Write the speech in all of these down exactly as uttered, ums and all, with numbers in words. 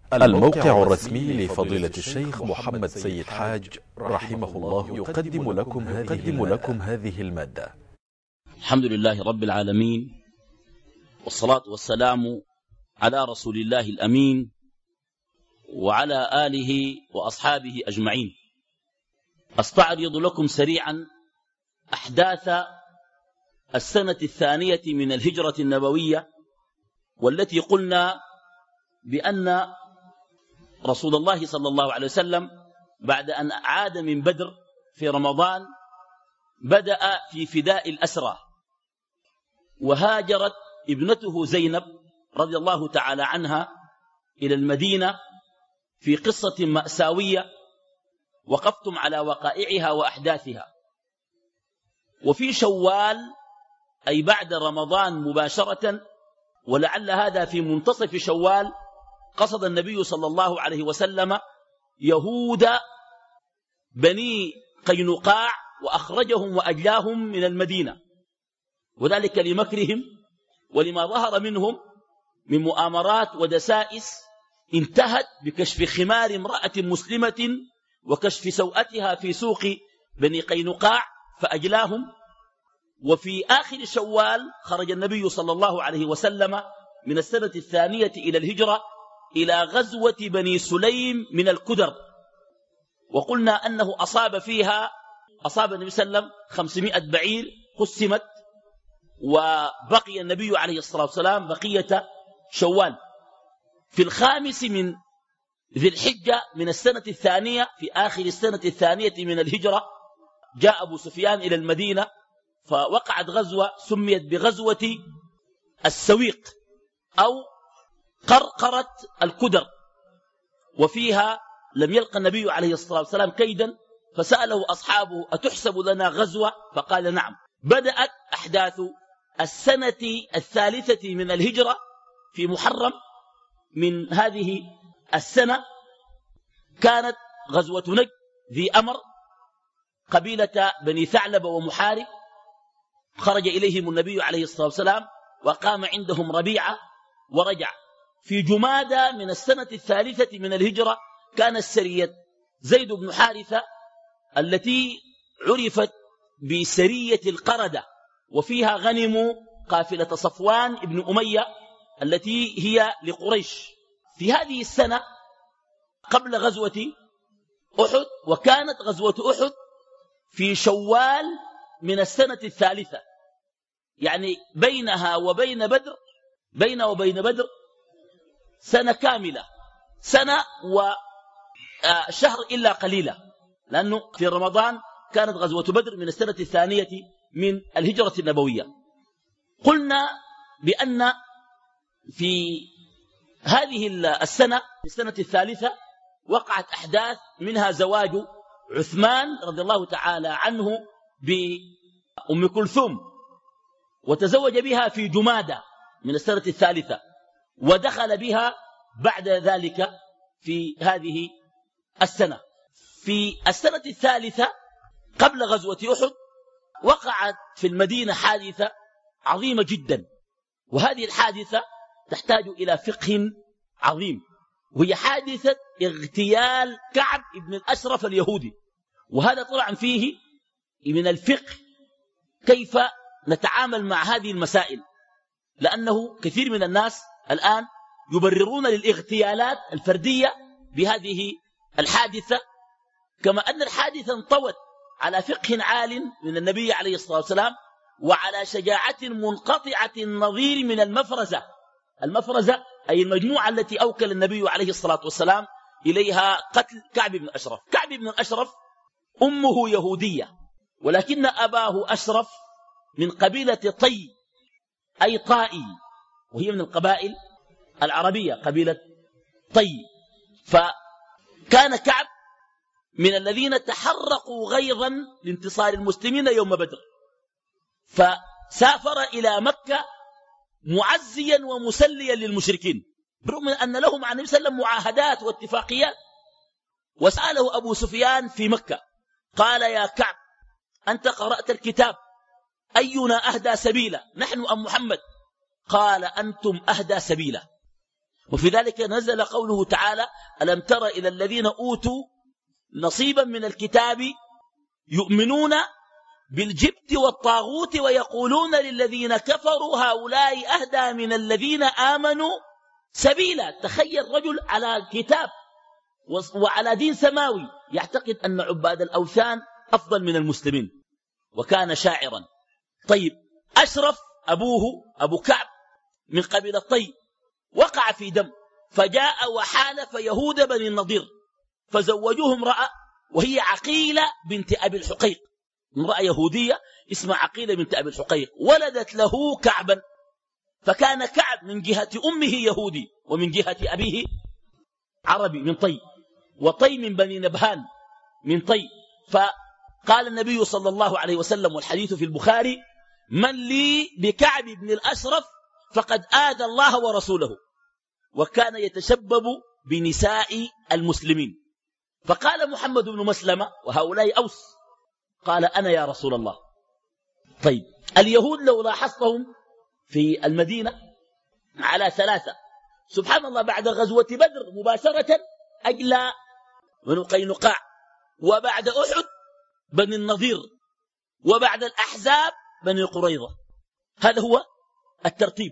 الموقع الرسمي لفضيلة الشيخ محمد سيد حاج رحمه الله يقدم لكم هذه, لكم هذه المادة. الحمد لله رب العالمين، والصلاة والسلام على رسول الله الأمين وعلى آله وأصحابه أجمعين. أستعرض لكم سريعا أحداث السنة الثانية من الهجرة النبوية، والتي قلنا بأن رسول الله صلى الله عليه وسلم بعد أن عاد من بدر في رمضان بدأ في فداء الأسرى، وهاجرت ابنته زينب رضي الله تعالى عنها إلى المدينة في قصة مأساوية وقفتم على وقائعها وأحداثها. وفي شوال أي بعد رمضان مباشرة، ولعل هذا في منتصف شوال، قصد النبي صلى الله عليه وسلم يهود بني قينقاع وأخرجهم وأجلاهم من المدينة، وذلك لمكرهم ولما ظهر منهم من مؤامرات ودسائس انتهت بكشف خمار امرأة مسلمة وكشف سوءتها في سوق بني قينقاع فأجلاهم. وفي آخر شوال خرج النبي صلى الله عليه وسلم من السنة الثانية إلى الهجرة إلى غزوة بني سليم من الكدر، وقلنا أنه أصاب فيها أصاب النبي صلى الله عليه وسلم خمسمائة بعير قسمت، وبقي النبي عليه الصلاة والسلام بقية شوال. في الخامس من ذي الحجة من السنة الثانية، في آخر السنة الثانية من الهجرة، جاء أبو سفيان إلى المدينة، فوقعت غزوة سميت بغزوة السويق أو قرقرة الكدر، وفيها لم يلقى النبي عليه الصلاة والسلام كيدا، فسأله أصحابه أتحسب لنا غزوة؟ فقال نعم. بدأت أحداث السنة الثالثة من الهجرة في محرم من هذه السنة. كانت غزوة نجد ذي أمر، قبيلة بني ثعلبة ومحارب، خرج إليهم النبي عليه الصلاة والسلام وقام عندهم ربيعة ورجع. في جمادى من السنة الثالثة من الهجرة كانت سرية زيد بن حارثة التي عرفت بسرية القردة، وفيها غنم قافلة صفوان بن أمية التي هي لقريش. في هذه السنة قبل غزوة أحد، وكانت غزوة أحد في شوال من السنة الثالثة، يعني بينها وبين بدر بينها وبين بدر سنة كاملة، سنة وشهر إلا قليلة، لأنه في رمضان كانت غزوة بدر من السنة الثانية من الهجرة النبوية. قلنا بأن في هذه السنة في السنة الثالثة وقعت أحداث، منها زواج عثمان رضي الله تعالى عنه بأم كلثوم، وتزوج بها في جمادى من السنة الثالثة، ودخل بها بعد ذلك في هذه السنة. في السنة الثالثة قبل غزوة أحد وقعت في المدينة حادثة عظيمة جدا، وهذه الحادثة تحتاج إلى فقه عظيم، وهي حادثة اغتيال كعب بن الأشرف اليهودي. وهذا طبعا فيه من الفقه كيف نتعامل مع هذه المسائل، لأنه كثير من الناس الآن يبررون للاغتيالات الفردية بهذه الحادثة، كما أن الحادثة انطوت على فقه عال من النبي عليه الصلاة والسلام، وعلى شجاعة منقطعة النظير من المفرزة. المفرزة أي المجموعة التي أوكل النبي عليه الصلاة والسلام إليها قتل كعب بن أشرف. كعب بن أشرف أمه يهودية، ولكن أباه أشرف من قبيلة طي أي طائي، وهي من القبائل العربية قبيلة طي. فكان كعب من الذين تحرقوا غيظا لانتصار المسلمين يوم بدر، فسافر إلى مكة معزيا ومسليا للمشركين، برغم أن لهم مع النبي صلى الله عليه وسلم معاهدات واتفاقيات. وسأله أبو سفيان في مكة قال يا كعب أنت قرأت الكتاب، أينا أهدى سبيلا، نحن أم محمد؟ قال أنتم أهدى سبيلا. وفي ذلك نزل قوله تعالى: ألم تر إلى الذين أوتوا نصيبا من الكتاب يؤمنون بالجبت والطاغوت ويقولون للذين كفروا هؤلاء أهدى من الذين آمنوا سبيلا. تخيل رجل على كتاب وعلى دين سماوي يعتقد أن عباد الأوثان أفضل من المسلمين، وكان شاعرا. طيب، أشرف أبوه أبو كعب من قبيلة طي وقع في دم، فجاء وحالف يهود بني النضير فزوجوه امرأة وهي عقيلة بنت أبي الحقيق، امرأة يهودية اسمها عقيلة بنت أبي الحقيق، ولدت له كعبا، فكان كعب من جهة أمه يهودي ومن جهة أبيه عربي من طي، وطي من بني نبهان من طي. فقال النبي صلى الله عليه وسلم والحديث في البخاري: من لي بكعب بن الأشرف فقد آذى الله ورسوله. وكان يتشبب بنساء المسلمين. فقال محمد بن مسلمة وهؤلاء أوس، قال: أنا يا رسول الله. طيب، اليهود لو لاحظتهم في المدينة على ثلاثة، سبحان الله، بعد غزوة بدر مباشرة أجلى بنو قينقاع، وبعد أحد بني النضير، وبعد الأحزاب بني قريظة. هذا هو الترتيب.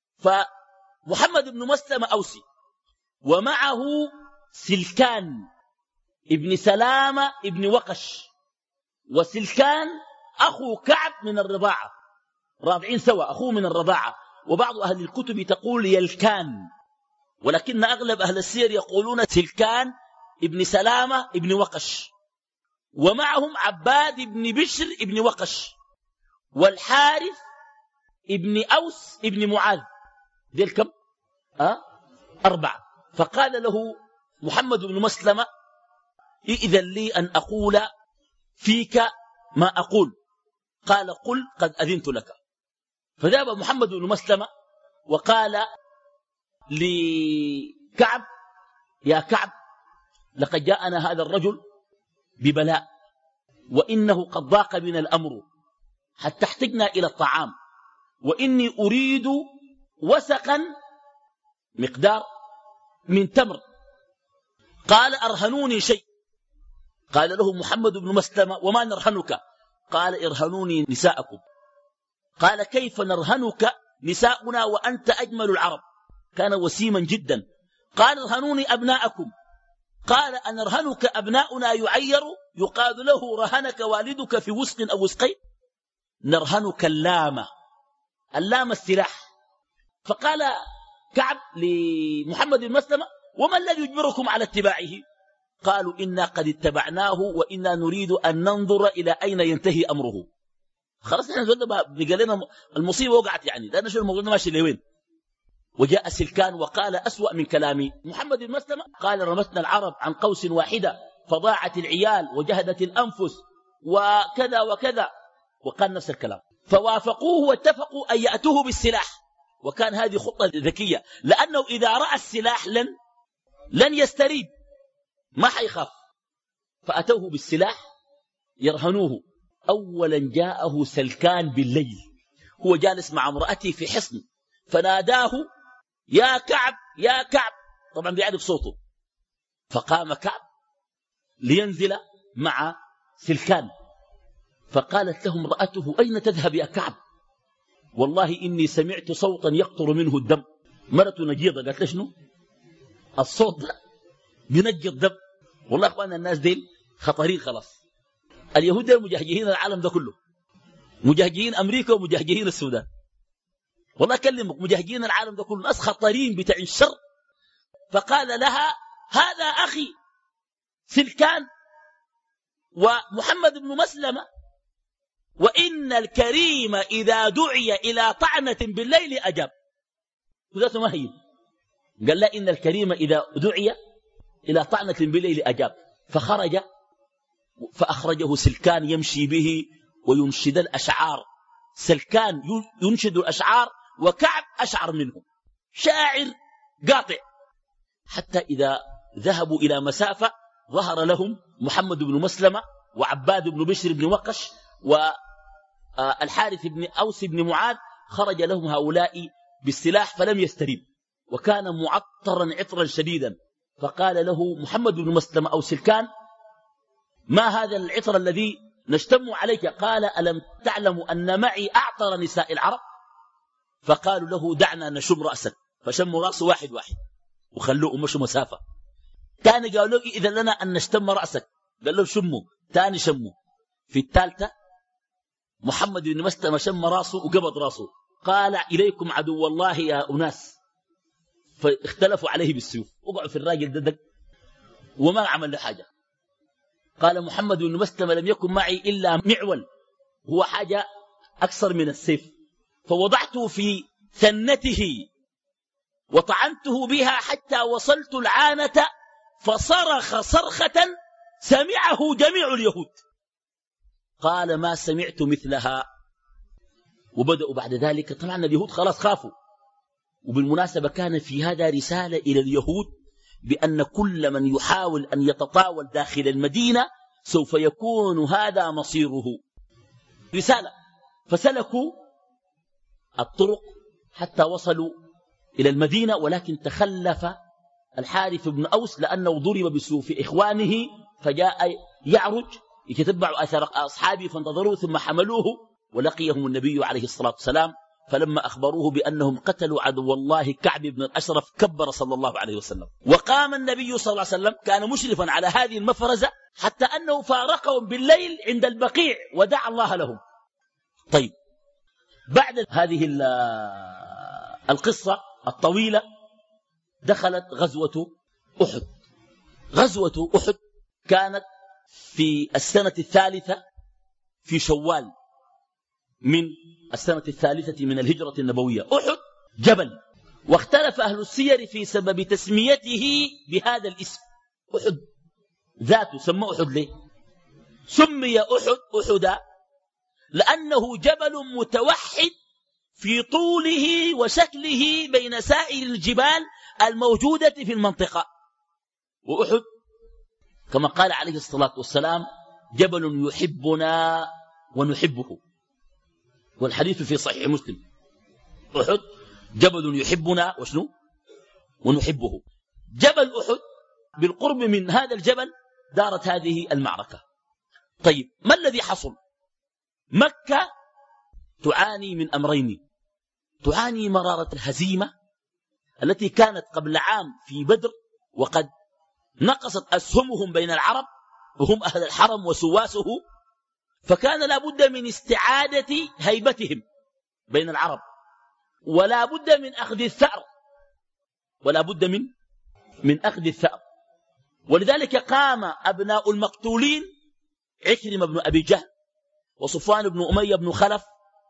فمحمد بن مسلمة أوسي، ومعه سلكان ابن سلامة ابن وقش، وسلكان أخو كعب من الرضاعة، راضعين سوا، أخوه من الرضاعة. وبعض أهل الكتب تقول يلكان، ولكن أغلب أهل السير يقولون سلكان ابن سلامة ابن وقش. ومعهم عباد ابن بشر ابن وقش، والحارث ابن أوس ابن معاذ. ذيل كم؟ أه؟ أربعة. فقال له محمد بن مسلمة: إذن لي أن أقول فيك ما أقول. قال: قل قد أذنت لك. فذهب محمد بن مسلمة وقال لكعب: يا كعب، لقد جاءنا هذا الرجل ببلاء، وإنه قد ضاق بنا الأمر حتى احتجنا إلى الطعام، وإني أريد وسقا مقدار من تمر. قال: أرهنوني شيء. قال له محمد بن مسلمة: وما نرهنك؟ قال: ارهنوني نساءكم. قال: كيف نرهنك نساؤنا وأنت أجمل العرب؟ كان وسيما جدا. قال: ارهنوني أبناءكم. قال: أنرهنك أبناؤنا يعير يقال له رهنك والدك في وسق أو وسقين؟ نرهنك اللامة. اللامة السلاح. فقال كعب لمحمد بن مسلمة: وما الذي يجبركم على اتباعه؟ قالوا: إنا قد اتبعناه وإنا نريد أن ننظر إلى أين ينتهي أمره. خلاص نحن زودنا بقى لنا المصيبة وقعت، يعني لا نشوف الموضوع ماشي لوين. وجاء سلكان وقال أسوأ من كلامي. محمد بن مسلمة قال: رمتنا العرب عن قوس واحدة، فضاعت العيال وجهدت الأنفس وكذا وكذا، وقال نفس الكلام. فوافقوه واتفقوا أن يأتوه بالسلاح، وكان هذه خطة ذكية، لأنه إذا رأى السلاح لن لن يستريب، ما حيخاف. فأتوه بالسلاح يرهنوه. أولا جاءه سلكان بالليل، هو جالس مع امرأته في حصن، فناداه: يا كعب يا كعب، طبعا بيعرف صوته. فقام كعب لينزل مع سلكان، فقالت له امرأته: أين تذهب يا كعب؟ والله إني سمعت صوتا يقطر منه الدم. مرته نجيضة، قالت له: شنو الصوت ده؟ بينجي الدم. والله أخوانا الناس ديل خطرين خلاص. اليهود ديل مجهجهين العالم ده كله، مجهجهين أمريكا ومجهجهين السودان. والله أكلمك، مجهجين العالم ده كله، ناس خطرين بتاع الشر. فقال لها: هذا أخي سلكان ومحمد بن مسلمة، وإن الكريم إذا دعي إلى طعنة بالليل أجاب. وذاته ما هي قال لا: إن الكريم إذا دعي إلى طعنة بالليل أجاب. فخرج فأخرجه سلكان يمشي به وينشد الأشعار. سلكان ينشد الأشعار، وكعب أشعر منه، شاعر قاطع. حتى إذا ذهبوا إلى مسافة ظهر لهم محمد بن مسلمة وعباد بن بشر بن وقش والحارث بن أوس بن معاذ، خرج لهم هؤلاء بالسلاح فلم يستريب، وكان معطرا عطرا شديدا، فقال له محمد بن مسلمة أو سلكان: ما هذا العطر الذي نشتم عليك؟ قال: ألم تعلم أن معي أعطر نساء العرب؟ فقالوا له: دعنا نشم رأسك. فشموا رأسه واحد واحد وخلوه مشوا مسافة. تاني قالوا له: إذا لنا أن نشتم رأسك. قال له: شموا. تاني شموا. في الثالثة محمد بن مسلمة شم رأسه وقبض رأسه، قال: إليكم عدو الله يا أناس. فاختلفوا عليه بالسيوف، وقعوا في الراجل ددك وما عمل له حاجة. قال محمد بن مسلمة: لم يكن معي إلا معول، هو حاجة أكثر من السيف، فوضعته في ثنته وطعنته بها حتى وصلت العانة، فصرخ صرخة سمعه جميع اليهود. قال: ما سمعت مثلها. وبدأوا بعد ذلك، طبعا اليهود خلاص خافوا. وبالمناسبة كان في هذا رسالة إلى اليهود بأن كل من يحاول أن يتطاول داخل المدينة سوف يكون هذا مصيره. رسالة. فسلكوا الطرق حتى وصلوا إلى المدينة، ولكن تخلف الحارث بن أوس لأنه ضرب بسيوف إخوانه، فجاء يعرج يتتبع أثر أصحابه فانتظروه، ثم حملوه ولقيهم النبي عليه الصلاة والسلام. فلما أخبروه بأنهم قتلوا عدو الله كعب بن الأشرف كبر صلى الله عليه وسلم. وقام النبي صلى الله عليه وسلم كان مشرفا على هذه المفرزة حتى أنه فارقهم بالليل عند البقيع ودعا الله لهم. طيب، بعد هذه القصة الطويلة دخلت غزوة أحد. غزوة أحد كانت في السنة الثالثة في شوال من السنة الثالثة من الهجرة النبوية. أحد جبل، واختلف أهل السير في سبب تسميته بهذا الاسم. أحد ذاته سمى أحد ليه؟ سمي أحد أحدا لأنه جبل متوحد في طوله وشكله بين سائر الجبال الموجودة في المنطقة. وأحد كما قال عليه الصلاة والسلام: جبل يحبنا ونحبه، والحديث في صحيح مسلم. أحد جبل يحبنا وشنو ونحبه. جبل أحد بالقرب من هذا الجبل دارت هذه المعركة. طيب، ما الذي حصل؟ مكة تعاني من أمرين: تعاني مرارة الهزيمة التي كانت قبل عام في بدر، وقد نقصت أسهمهم بين العرب وهم أهل الحرم وسواسه، فكان لا بد من استعادة هيبتهم بين العرب، ولا بد من أخذ الثأر، ولا بد من من أخذ الثأر. ولذلك قام أبناء المقتولين عكرمة بن أبي جهل وصفوان بن أمية بن خلف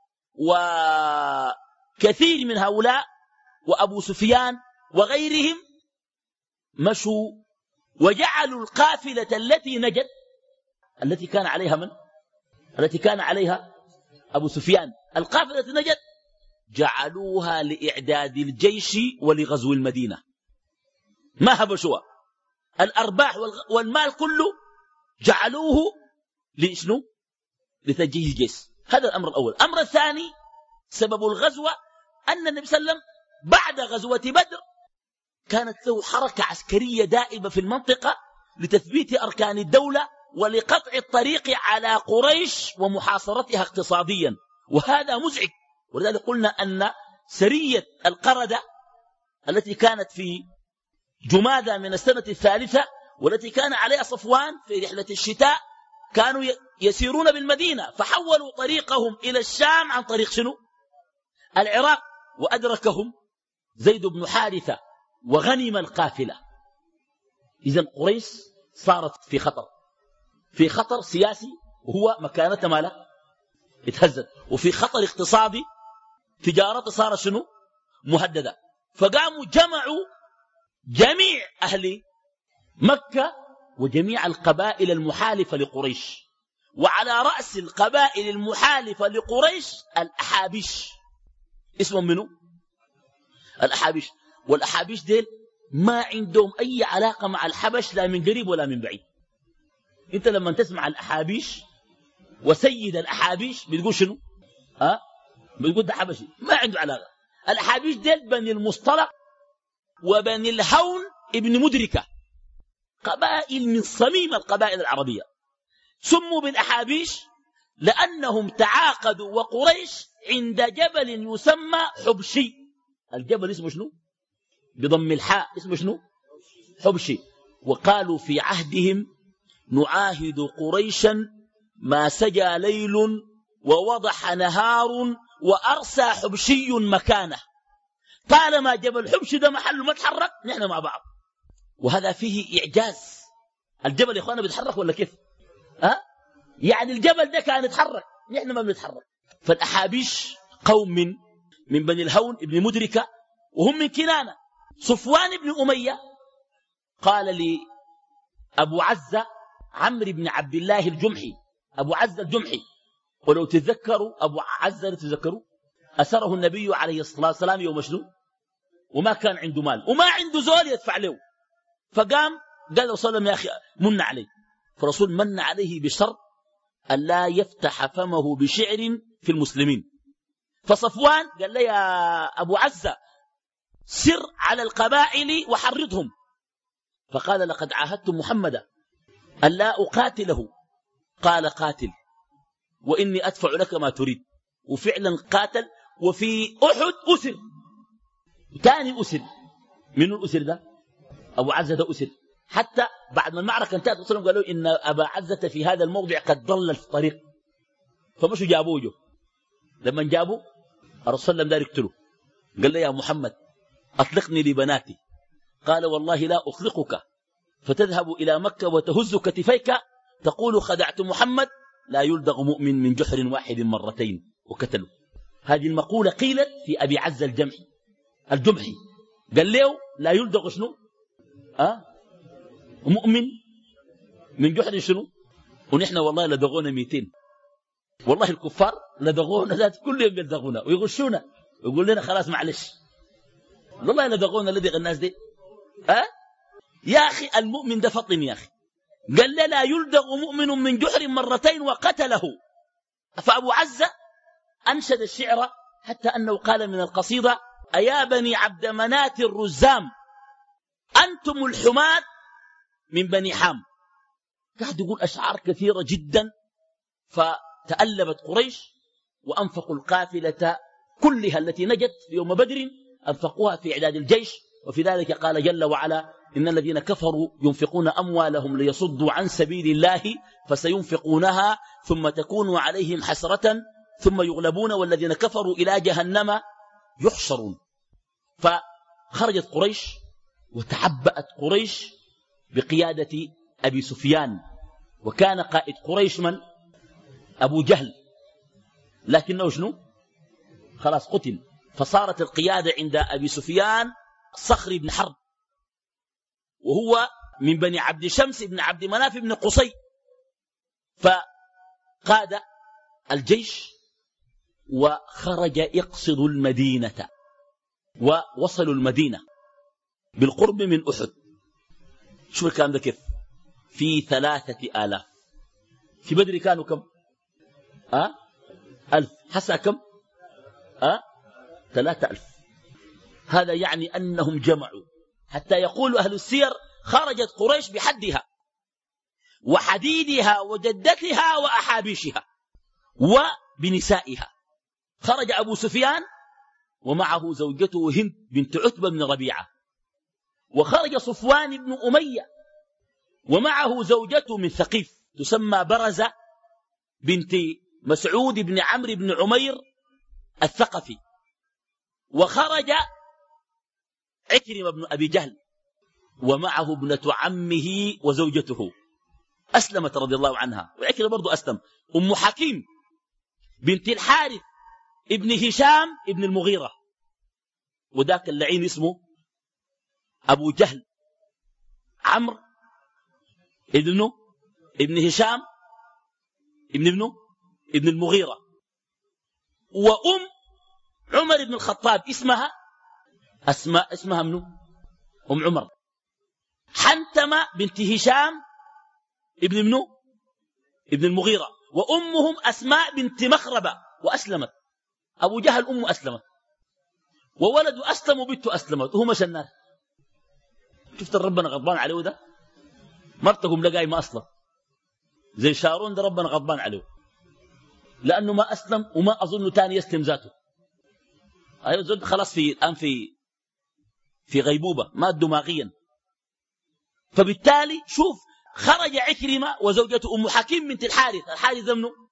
وكثير من هؤلاء وأبو سفيان وغيرهم، مشوا وجعلوا القافلة التي نجت، التي كان عليها من؟ التي كان عليها أبو سفيان، القافلة التي نجت جعلوها لإعداد الجيش ولغزو المدينة. ما هبشوها، الأرباح والمال كله جعلوه لشنو؟ لتجهيز الجيش. هذا الأمر الأول. الأمر الثاني، سبب الغزوة أن النبي صلى الله عليه وسلم بعد غزوة بدر كانت له حركة عسكرية دائبة في المنطقة لتثبيت أركان الدولة ولقطع الطريق على قريش ومحاصرتها اقتصاديا، وهذا مزعج. ولذلك قلنا أن سرية القردة التي كانت في جمادى من السنة الثالثة والتي كان عليها صفوان في رحلة الشتاء كانوا يسيرون بالمدينة، فحولوا طريقهم إلى الشام عن طريق شنو؟ العراق، وأدركهم زيد بن حارثة وغنم القافلة. إذن قريش صارت في خطر، في خطر سياسي وهو مكانة ماله اتهزت، وفي خطر اقتصادي تجارته صار شنو؟ مهددة. فقاموا جمعوا جميع أهل مكة وجميع القبائل المحالفة لقريش، وعلى رأس القبائل المحالفة لقريش الأحابيش. اسمهم منه؟ الأحابيش. والأحابيش ديل ما عندهم أي علاقة مع الحبش لا من قريب ولا من بعيد. انت لما تسمع الأحابيش وسيد الأحابيش بتقول شنو؟ ها؟ بتقول ده حبشي، ما عنده علاقة. الأحابيش ديل بني المصطلق وبني الهون ابن مدركة، قبائل من صميم القبائل العربية. سموا بالأحابيش لأنهم تعاقدوا وقريش عند جبل يسمى حبشي. الجبل اسمه شنو؟ بضم الحاء اسمه شنو؟ حبشي. وقالوا في عهدهم نعاهد قريشا ما سجى ليل ووضح نهار وأرسى حبشي مكانه. طالما جبل حبشي ده محله ما تحرك نحن مع بعض. وهذا فيه إعجاز. الجبل يا إخوانا بيتحرك ولا كيف؟ أه؟ يعني الجبل ده كان يتحرك نحن ما بنتحرك. فالأحابيش قوم من من بني الهون ابن مدركة وهم من كنانة. صفوان بن أمية قال لي أبو عزة عمرو بن عبد الله الجمحي، أبو عزة الجمحي، ولو تذكروا أبو عزة تذكروا أسره النبي عليه الصلاة والسلام يوم شنو؟ وما كان عنده مال وما عنده زول يدفع له، فقام قال له صلى الله عليه وسلم يا أخي من عليه. فرسول من عليه بشرط أن لا يفتح فمه بشعر في المسلمين. فصفوان قال لي يا أبو عزة سر على القبائل وحرضهم. فقال لقد عاهدت محمدا أن لا أقاتله. قال قاتل وإني أدفع لك ما تريد. وفعلا قاتل. وفي أحد أسر ثاني أسر. من الأسر ده؟ أبو عزة ده أسر. حتى بعد ما المعركة انتهت وصلهم قالوا إن أبا عزة في هذا الموضع قد ضل في الطريق. فمشوا جابوه جو. لما جابوا الرسول لم دار يقتله. قال لي يا محمد أطلقني لبناتي. قال والله لا أطلقك فتذهب إلى مكة وتهز كتفيك تقول خدعت محمد لا يلدغ مؤمن من جحر واحد مرتين وقتله. هذه المقولة قيلت في أبي عزة الجمحي الجمحي. قال له لا يلدغ شنو؟ أه؟ مؤمن من جحر شنو؟ ونحن والله لدغونا مئتين. والله الكفار لدغونا ذات كل يوم يلدغونا ويغشونا ويقول لنا خلاص معلش. والله لدغونا لدغ الناس دي. أه؟ يا أخي المؤمن ده فطن يا أخي. قال له لا يلدغ مؤمن من جحر مرتين وقتله. فأبو عزة أنشد الشعر حتى أنه قال من القصيدة أيا بني عبد منات الرزام أنتم الحماة من بني حام. قاعد يقول أشعار كثيرة جدا. فتألبت قريش وأنفقوا القافلة كلها التي نجت في يوم بدر أنفقوها في إعداد الجيش. وفي ذلك قال جل وعلا إن الذين كفروا ينفقون أموالهم ليصدوا عن سبيل الله فسينفقونها ثم تكون عليهم حسرة ثم يغلبون والذين كفروا إلى جهنم يحشرون. فخرجت قريش وتعبأت قريش بقيادة أبي سفيان. وكان قائد قريش من؟ أبو جهل. لكنه شنو؟ خلاص قتل. فصارت القيادة عند أبي سفيان صخر بن حرب وهو من بني عبد شمس بن عبد مناف بن قصي. فقاد الجيش وخرج يقصد المدينة. ووصلوا المدينة بالقرب من أحد. شو الكلام ده كيف؟ في ثلاثة آلاف. في بدر كانوا كم؟ أه؟ ألف. حسا كم؟ أه؟ ثلاثة ألف. هذا يعني أنهم جمعوا حتى يقول أهل السير خرجت قريش بحدها وحديدها وجدتها وأحابيشها وبنسائها. خرج أبو سفيان ومعه زوجته هند بنت عتبة بن ربيعة. وخرج صفوان بن أمية ومعه زوجته من ثقيف تسمى برزة بنت مسعود بن عمرو بن عمير الثقفي. وخرج عكرمة بن أبي جهل ومعه ابنة عمه وزوجته أسلمت رضي الله عنها. وعكرمة برضو أسلم. أم حكيم بنت الحارث ابن هشام ابن المغيرة. وذاك اللعين اسمه أبو جهل عمرو ابنه ابن هشام ابن ابنه ابن المغيرة. وأم عمر بن الخطاب اسمها أسماء اسمها منه أم عمر. حنتمة بنت هشام ابن ابنه ابن المغيرة. وأمهم أسماء بنت مخربة وأسلمت. أبو جهل أمه أسلمت وولد أسلم وبنته أسلمت وهو مشى الناس. شفت ربنا غضبان عليه ده؟ مرتكم لا قايمة أصلا، زي شارون ده ربنا غضبان عليه لأنه ما أسلم، وما أظن تاني يسلم ذاته. أيوة زود خلاص في الآن في في غيبوبة، مات دماغيا. فبالتالي شوف، خرج عكرمة وزوجته أم حكيم بنت الحارث. الحارث ده منه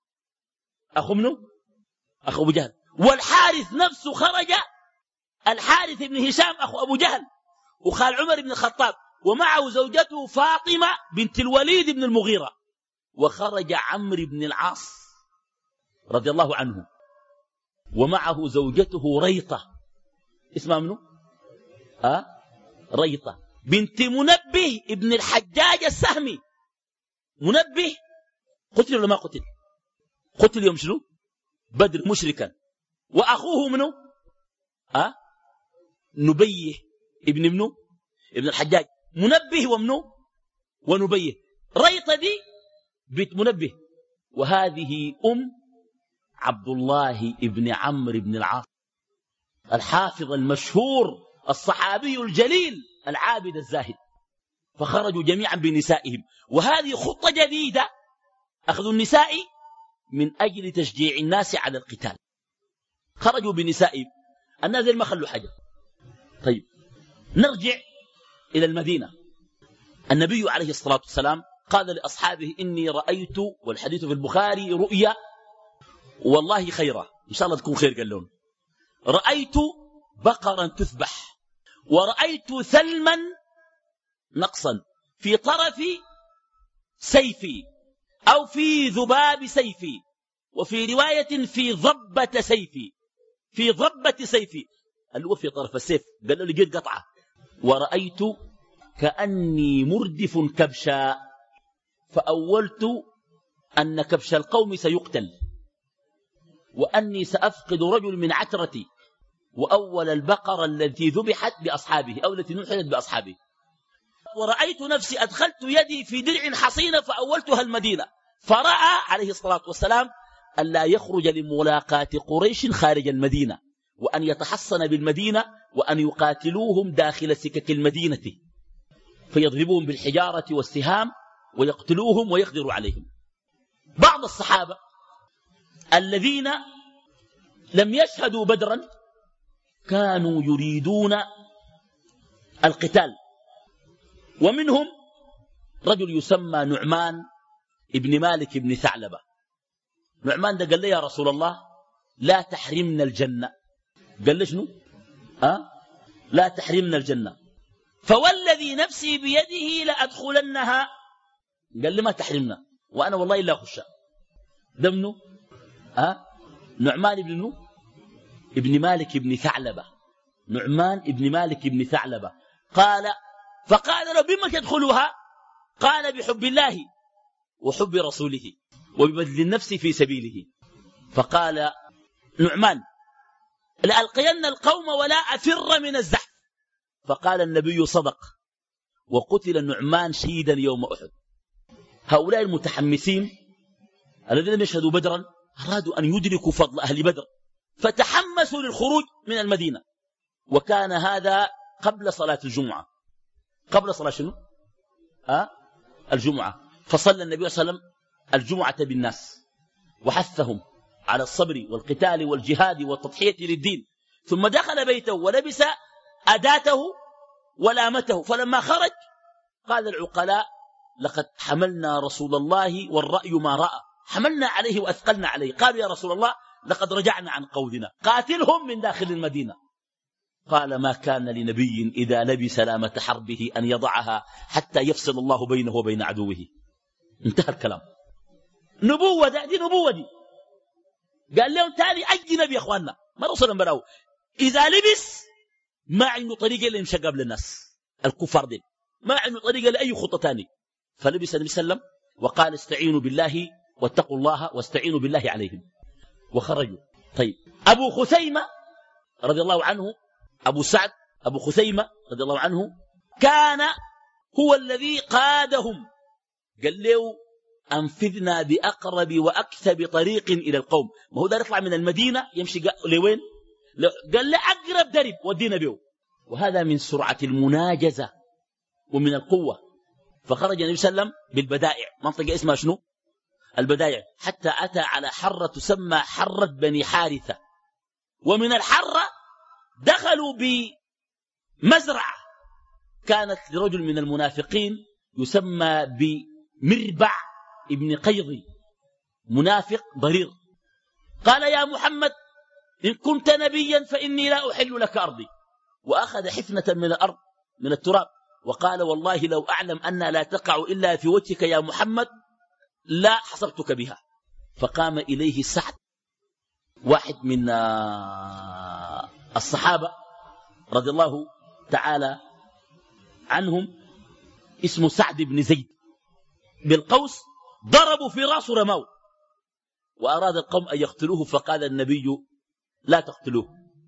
أخو منه أخو أبو جهل، والحارث نفسه خرج الحارث بن هشام أخو أبو جهل وخال عمر بن الخطاب، ومعه زوجته فاطمة بنت الوليد بن المغيرة، وخرج عمرو بن العاص رضي الله عنه ومعه زوجته ريطة، اسمها منه أه؟ ريطة بنت منبه ابن الحجاج السهمي. منبه قتل ولا ما قتل؟ قتل يوم شنو؟ بدر مشركا. وأخوه منه أه؟ نبيه ابن منه ابن الحجاج. منبه ومنه ونبيه. ريطة دي بنت منبه، وهذه أم عبد الله ابن عمرو بن العاص الحافظ المشهور الصحابي الجليل العابد الزاهد. فخرجوا جميعا بنسائهم، وهذه خطة جديدة أخذوا النساء من أجل تشجيع الناس على القتال. خرجوا بنسائهم، الناس ما خلوا حاجة. طيب نرجع إلى المدينة. النبي عليه الصلاة والسلام قال لأصحابه إني رأيت، والحديث في البخاري، رؤيا والله خيرا، إن شاء الله تكون خير. قال لهم رأيت بقرا تذبح، ورأيت ثلما نقصا في طرف سيفي أو في ذباب سيفي، وفي رواية في ضبة سيفي، في ضبة سيفي اللي هو في طرف السيف. قال له لقيت قطعة. ورأيت كأني مردف كبشا، فأولت أن كبش القوم سيقتل، وأني سأفقد رجل من عترتي، وأول البقرة التي ذبحت بأصحابه أو التي نحلت بأصحابه. ورأيت نفسي أدخلت يدي في درع حصينة فأولتها المدينة. فرأى عليه الصلاة والسلام أن لا يخرج لملاقاة قريش خارج المدينة، وأن يتحصن بالمدينة، وأن يقاتلوهم داخل سكك المدينة فيضربوهم بالحجارة والسهام ويقتلوهم ويقدروا عليهم. بعض الصحابة الذين لم يشهدوا بدرا كانوا يريدون القتال، ومنهم رجل يسمى نعمان ابن مالك ابن ثعلبة. نعمان ده قال لي يا رسول الله لا تحرمنا الجنة. قال لي شنو؟ أه؟ لا تحرمنا الجنة، فوالذي نفسي بيده لأدخلنها. قال لي ما تحرمنا، وأنا والله لا أخشى. ده منه أه؟ نعمان ابن منه ابن مالك ابن ثعلبة. نعمان ابن مالك ابن ثعلبة قال، فقال له بما تدخلها؟ قال بحب الله وحب رسوله وببذل النفس في سبيله. فقال نعمان لألقين القوم ولا أفر من الزحف. فقال النبي صدق، وقتل نعمان شهيدا يوم أحد. هؤلاء المتحمسين الذين يشهدوا بدرا أرادوا أن يدركوا فضل أهل بدر، فتحمسوا للخروج من المدينة. وكان هذا قبل صلاة الجمعة. قبل صلاة شنو؟ أه؟ الجمعة. فصلى النبي صلى الله عليه وسلم الجمعة بالناس، وحثهم على الصبر والقتال والجهاد والتضحية للدين. ثم دخل بيته ولبس أداته ولامته. فلما خرج قال العقلاء لقد حملنا رسول الله والرأي ما رأى، حملنا عليه وأثقلنا عليه. قالوا يا رسول الله لقد رجعنا عن قولنا، قاتلهم من داخل المدينة. قال ما كان لنبي إذا لبس لامة حربه أن يضعها حتى يفصل الله بينه وبين عدوه. انتهى الكلام. نبوة ده، دي نبوة دي. قال لهم تاني أي نبي يا أخواننا ما رسولنا براو إذا لبس ما عنده طريقة إلا يمشي قبل الناس الكفار دي، ما عنده طريقة لأي خطة تاني. فلبس النبي صلى الله عليه وسلم وقال استعينوا بالله واتقوا الله واستعينوا بالله عليهم، وخرجوا. طيب أبو خثيمة رضي الله عنه، أبو سعد أبو خثيمة رضي الله عنه كان هو الذي قادهم. قال له أنفذنا بأقرب وأكثب طريق إلى القوم. ما هو دار يطلع من المدينة يمشي لوين؟ قال له أقرب درب ودينا به. وهذا من سرعة المناجزة ومن القوة. فخرج النبي صلى الله عليه وسلم بالبدائع، منطقة اسمها شنو؟ البدائع، حتى أتى على حرة تسمى حرة بني حارثة. ومن الحرة دخلوا بمزرعة كانت لرجل من المنافقين يسمى بمربع ابن قيضي، منافق ضرير. قال يا محمد إن كنت نبيا فإني لا أحل لك أرضي، وأخذ حفنة من الأرض من التراب وقال والله لو أعلم أنها لا تقع إلا في وجهك يا محمد لا حصرتك بها. فقام إليه سعد، واحد من الصحابة رضي الله تعالى عنهم، اسمه سعد بن زيد، بالقوس ضربوا في راسه رماه، وأراد القوم أن يقتلوه، فقال النبي لا تقتلوه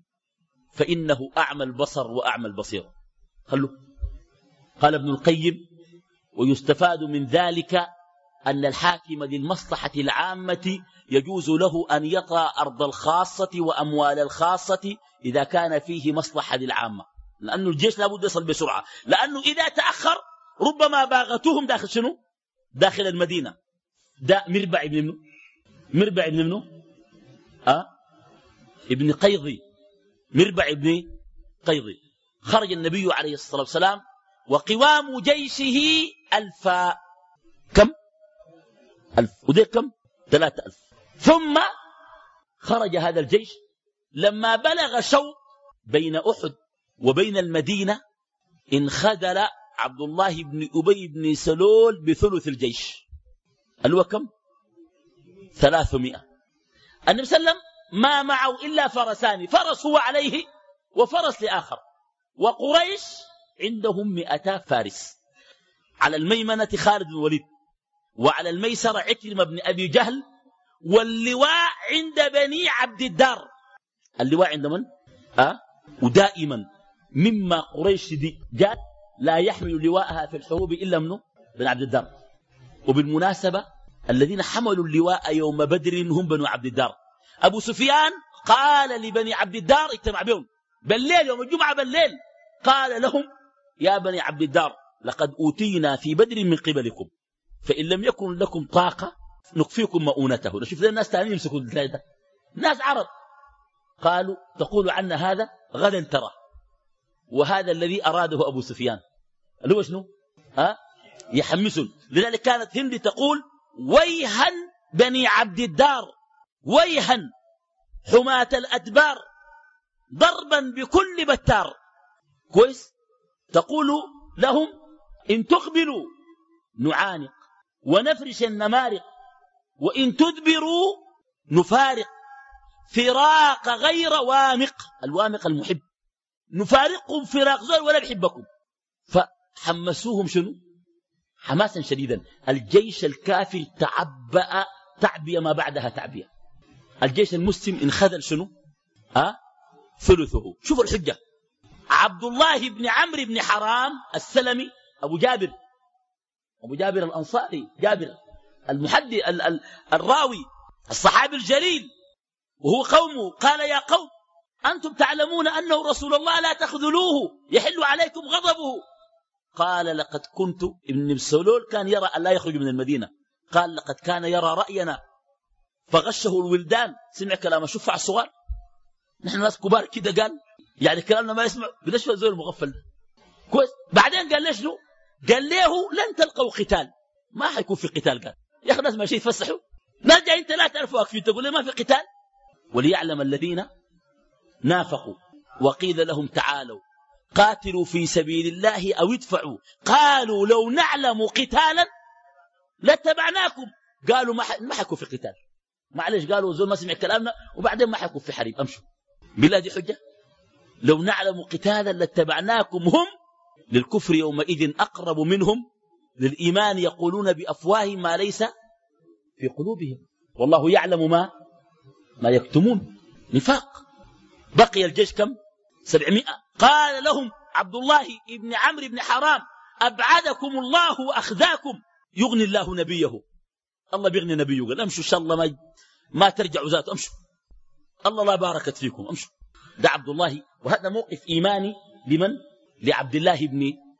فإنه أعمى البصر وأعمى البصير، خلوه. قال ابن القيم ويستفاد من ذلك أن الحاكم للمصلحة العامة يجوز له أن يطأ أرض الخاصة وأموال الخاصة إذا كان فيه مصلحة للعامة، لأن الجيش لابد يصل بسرعة، لأنه إذا تأخر ربما باغتوهم داخل شنو؟ داخل المدينة. ده مربع ابن منه مربع ابن منه أه؟ ابن قيضي، مربع ابن قيضي. خرج النبي عليه الصلاة والسلام وقوام جيشه ألفا، كم؟ ألف، وده كم؟ ثلاثة ألف. ثم خرج هذا الجيش لما بلغ شوط بين أحد وبين المدينة انخذل عبد الله بن أبي بن سلول بثلث الجيش، اللي هو كم؟ ثلاثمائة. النبي صلى الله عليه وسلم ما معه إلا فرسان، فرس هو عليه وفرس لآخر، وقريش عندهم مئتا فارس. على الميمنة خالد بن الوليد، وعلى الميسر عكرمة بن أبي جهل، واللواء عند بني عبد الدار. اللواء عند من؟ أه؟ ودائما مما قريش دي جاء لا يحمل لواءها في الحروب إلا منه بن عبد الدار. وبالمناسبة الذين حملوا اللواء يوم بدر هم بنو عبد الدار. أبو سفيان قال لبني عبد الدار، اجتمع بهم بالليل يوم الجمعة بالليل، قال لهم يا بني عبد الدار لقد أوتينا في بدر من قبلكم، فإن لم يكن لكم طاقة نكفيكم مؤونته. نشوف ذي الناس تاني يمسكوا ده، ناس عرب. قالوا تقول عنا هذا غدا ترى. وهذا الذي أراده أبو سفيان اللي هو شنو؟ ها؟ يحمسون. لذلك كانت هند تقول ويها بني عبد الدار، ويها حماة الأدبار، ضربا بكل بتار. كويس؟ تقول لهم إن تقبلوا نعانق ونفرش النمارق، وإن تدبروا نفارق فراق غير وامق. الوامق المحب، نفارقكم فراق زول ولا بحبكم. فحمسوهم شنو؟ حماسا شديدا. الجيش الكافر تعبأ تعبية ما بعدها تعبية. الجيش المسلم انخذل شنو؟ أه؟ ثلثه. شوفوا الحجة. عبد الله بن عمرو بن حرام السلمي، أبو جابر، أبو جابر الأنصاري، جابر المحدث الراوي الصحابي الجليل، وهو قومه قال يا قوم أنتم تعلمون أنه رسول الله لا تخذلوه يحل عليكم غضبه. قال لقد كنت، ابن سلول كان يرى أن لا يخرج من المدينة، قال لقد كان يرى رأينا فغشه الولدان. سمع كلام الشفع الصغار، نحن ناس كبار كده، قال يعني كلامنا ما يسمع، بدش الزول المغفل كويس. بعدين قال ليش نو؟ قال له لن تلقوا قتال، ما حيكون في قتال. قال يا أخي الناس ماشي يتفسحوا، ناس جايين ثلاثة ألف واقفين تقول لي ما في قتال. وليعلم الذين نافقوا وقيل لهم تعالوا قاتلوا في سبيل الله أو ادفعوا، قالوا لو نعلم قتالا لاتبعناكم. قالوا ما حيكون في قتال، معلش قالوا زول ما سمع كلامنا، وبعدين ما حيكون في حريب، أمشوا. بالله دي حجة. لو نعلم قتالا لاتبعناكم، هم للكفر يومئذ أقرب منهم للإيمان، يقولون بأفواههم ما ليس في قلوبهم، والله يعلم ما ما يكتمون. نفاق. بقي الجيش كم؟ سبعمائة. قال لهم عبد الله بن عمرو بن حرام أبعدكم الله وأخذاكم، يغني الله نبيه. الله بيغني نبيه. قال امشوا إن شاء الله ما, ما ترجعوا ذاته، امشوا الله لا باركت فيكم، امشوا. ده عبد الله. وهذا موقف إيماني لمن؟ لعبد الله بن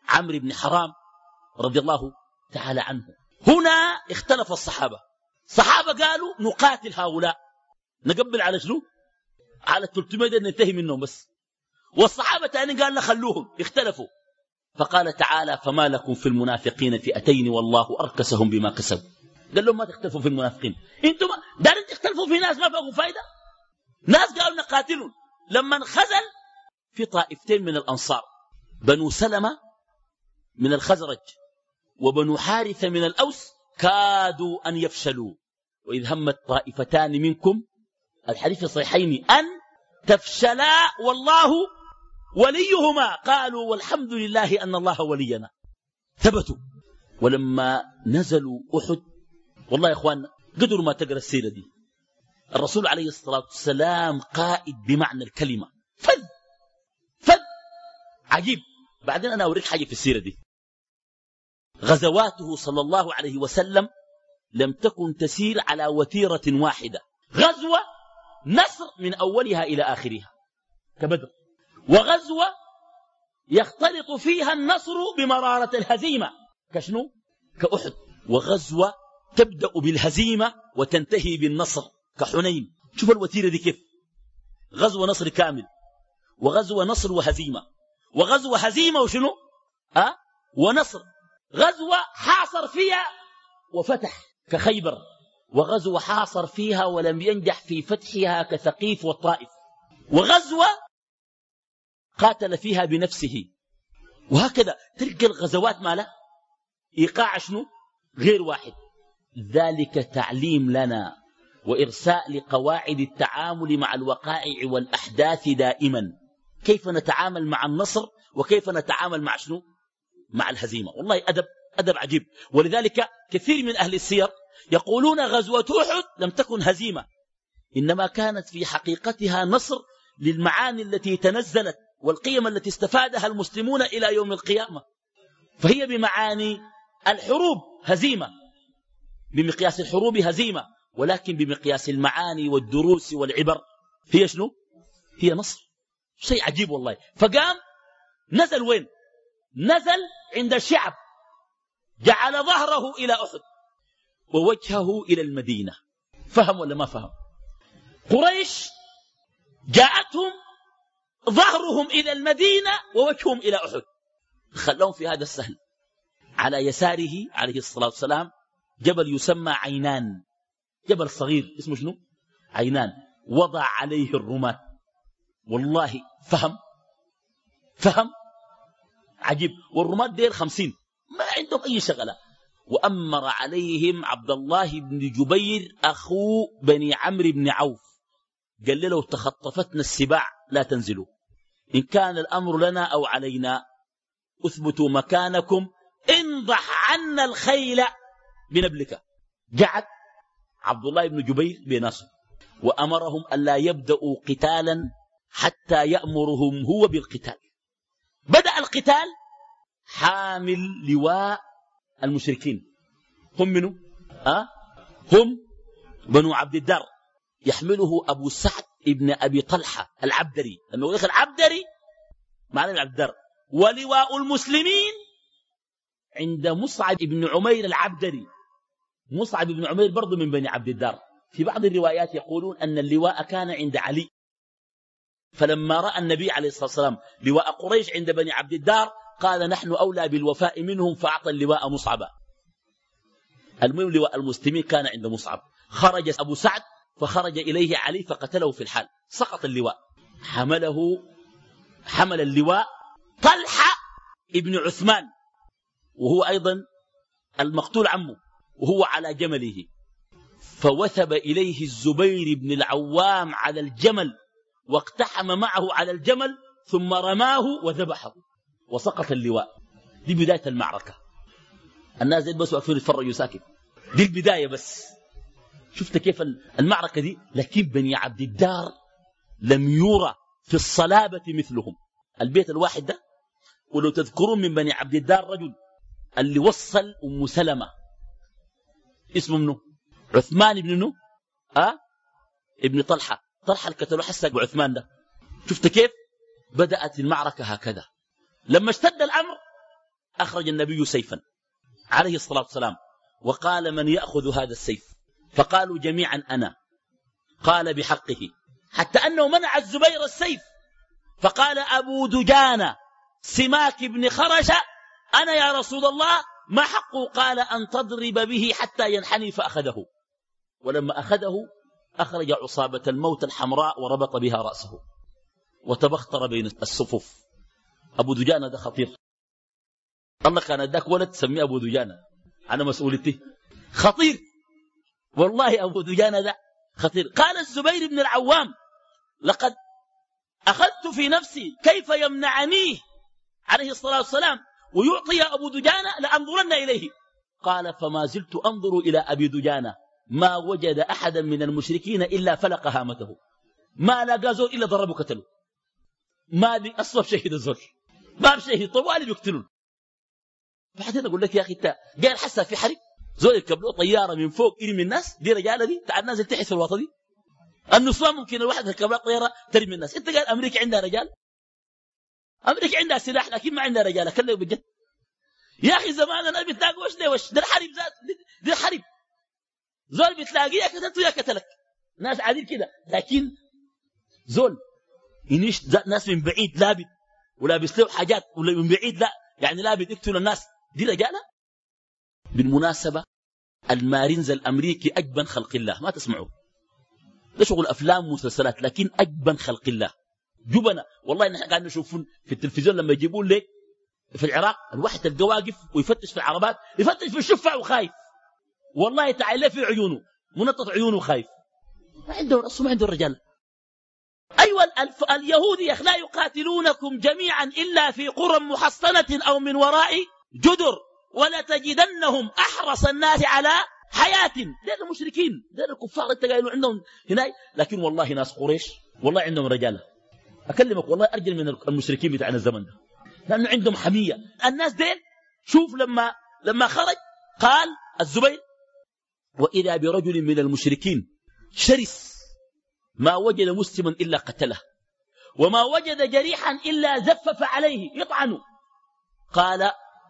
عمرو بن حرام رضي الله تعالى عنه. هنا اختلف الصحابة. صحابة قالوا نقاتل هؤلاء، نقبل على شنو؟ على ثلاثمائة دي ننتهي منهم بس. والصحابة تاني قال خلوهم، اختلفوا. فقال تعالى فما لكم في المنافقين فئتين والله أركسهم بما كسبوا. قال لهم ما تختلفوا في المنافقين، انتم دارين تختلفوا في ناس ما فيكم فايدة. ناس قالوا نقاتلون، لما انخزل في طائفتين من الأنصار، بنو سلمة من الخزرج وبنو حارثة من الأوس، كادوا أن يفشلوا. وإذ همت طائفتان منكم، الحديث الصحيحين، أن تفشلا والله وليهما، قالوا والحمد لله أن الله ولينا. ثبتوا. ولما نزلوا أحد، والله يا إخوان قدروا ما تقرأ السيرة دي، الرسول عليه الصلاة والسلام قائد بمعنى الكلمة، فذ فذ عجيب. بعدين أنا أوريك حاجة في السيرة دي. غزواته صلى الله عليه وسلم لم تكن تسير على وتيرة واحدة. غزوة نصر من أولها إلى آخرها كبدر، وغزوة يختلط فيها النصر بمرارة الهزيمة كشنو؟ كأحد. وغزوة تبدأ بالهزيمة وتنتهي بالنصر كحنين. شوف الوتيرة دي كيف، غزوة نصر كامل، وغزوة نصر وهزيمة، وغزوة هزيمة وشنو أه؟ ونصر. غزوة حاصر فيها وفتح كخيبر، وغزوة حاصر فيها ولم ينجح في فتحها كثقيف والطائف، وغزوة قاتل فيها بنفسه. وهكذا تلقى الغزوات ماله إيقاع شنو غير واحد. ذلك تعليم لنا وإرساء لقواعد التعامل مع الوقائع والأحداث دائما، كيف نتعامل مع النصر وكيف نتعامل مع شنو مع الهزيمة. والله أدب أدب عجيب. ولذلك كثير من أهل السير يقولون غزوة أحد لم تكن هزيمة، إنما كانت في حقيقتها نصر للمعاني التي تنزلت والقيم التي استفادها المسلمون إلى يوم القيامة. فهي بمعاني الحروب هزيمة، بمقياس الحروب هزيمة، ولكن بمقياس المعاني والدروس والعبر هي شنو؟ هي نصر. شيء عجيب والله. فقام نزل وين؟ نزل عند الشعب، جعل ظهره إلى أحد ووجهه إلى المدينة. فهم ولا ما فهم؟ قريش جاءتهم ظهرهم إلى المدينة ووجههم إلى أحد، خلوهم في هذا السهل. على يساره عليه الصلاة والسلام جبل يسمى عينان، جبل صغير اسمه شنو؟ عينان. وضع عليه الرماة. والله فهم فهم عجيب. والرماة دير خمسين، ما عندهم أي شغلة. وأمر عليهم عبد الله بن جبير أخو بني عمرو بن عوف، قال له لو تخطفتنا السباع لا تنزلوا، إن كان الأمر لنا أو علينا أثبتوا مكانكم، انضح عنا الخيل بنبلك. قعد عبد الله بن جبير بناصر وأمرهم ألا يبدأوا قتالا حتى يأمرهم هو بالقتال. بدأ القتال حامل لواء المشركين، هم منه أه؟ هم بنو عبد الدار، يحمله أبو سعد ابن أبي طلحة العبدري. لما يقول لك العبدري معنى العبد الدار. ولواء المسلمين عند مصعب بن عمير العبدري. مصعب بن عمير برضو من بني عبد الدار. في بعض الروايات يقولون أن اللواء كان عند علي، فلما رأى النبي عليه الصلاة والسلام لواء قريش عند بني عبد الدار قال نحن أولى بالوفاء منهم، فأعطى اللواء مصعبا. المهم لواء المسلمين كان عند مصعب. خرج أبو سعد فخرج إليه علي فقتله في الحال، سقط اللواء. حمله حمل اللواء طلحة ابن عثمان، وهو أيضا المقتول عمه، وهو على جمله. فوثب إليه الزبير بن العوام على الجمل واقتحم معه على الجمل ثم رماه وذبحه وسقط اللواء. دي بداية المعركة. الناس دي بس واقفين يتفرجوا ساكت، دي البداية بس. شفت كيف المعركة دي؟ لكن بني عبد الدار لم يرى في الصلابة مثلهم. البيت الواحد ده، ولو تذكرون من بني عبد الدار رجل اللي وصل أم سلمة اسمه منه عثمان بن منه أه؟ ابن طلحة. طلحة الكتلو حسك بعثمان ده. شفت كيف بدأت المعركة هكذا. لما اشتد الأمر أخرج النبي سيفا عليه الصلاة والسلام وقال من يأخذ هذا السيف؟ فقالوا جميعا أنا. قال بحقه، حتى أنه منع الزبير السيف فقال أبو دجانة سماك بن خرش أنا يا رسول الله ما حقه؟ قال أن تضرب به حتى ينحني فأخذه. ولما أخذه أخرج عصابة الموت الحمراء وربط بها رأسه وتبختر بين الصفوف. أبو دجانة ده خطير. الله كان اداك ولد تسميه أبو دجانة، أنا مسؤولتي. خطير والله، أبو دجانة ده خطير. قال الزبير بن العوام لقد أخذت في نفسي كيف يمنعنيه عليه الصلاة والسلام ويعطي أبو دجانة لأنظرن إليه. قال فما زلت أنظر إلى أبي دجانة ما وجد أحدا من المشركين إلا فلق هامته، ما لقى زول إلا ضربه قتله. ما دي أصلا شهيد الزول، ما بشهيد طوالي بيقتلون. بعدين أقول لك يا أخي أنت جاي الحسة في حرب زول يركب طيارة من فوق إرمي الناس، دي رجالة دي تعال نازل تحت في الوطن دي. النسوان ممكن الواحد يركب له طيارة ترمي الناس. أنت قال أمريكا عندها رجال، أمريكا عندها سلاح لكن ما عندها رجال. أكلم بجد يا أخي زمان الناس بتلاقوا وش ده وش ده الحرب ذات دي الحرب زول بتلاقيه قتلته يا قتلك ناس عادل كده. لكن زول ينيش ناس من بعيد لابد ولابس له حاجات ولا من بعيد لا يعني لابد يقتل الناس، دي رجاله. بالمناسبة المارينز الأمريكي أجبن خلق الله، ما تسمعوا ده شغل أفلام ومسلسلات، لكن أجبن خلق الله جبنا. والله نحن قاعدين نشوفون في التلفزيون لما يجيبون لك في العراق الواحد تلقى واقف ويفتش في العربات، يفتش في الشفع وخايف. والله تعالى في عيونه منطط عيونه خايف. ما عنده رأس ما عنده الرجال. أيوة الف... اليهود يا أخي لا يقاتلونكم جميعا إلا في قرى محصنة أو من وراء جدر ولا تجدنهم أحرص الناس على حياة. دين المشركين دين الكفار انت قايلوا عندهم هنا، لكن والله ناس قريش والله عندهم رجالة. أكلمك والله أرجل من المشركين بتاعنا الزمن ده، لأنه عندهم حمية. الناس دين شوف لما لما خرج قال الزبير وإذا برجل من المشركين شرس ما وجد مسلما إلا قتله وما وجد جريحا إلا زفف عليه يطعنه. قال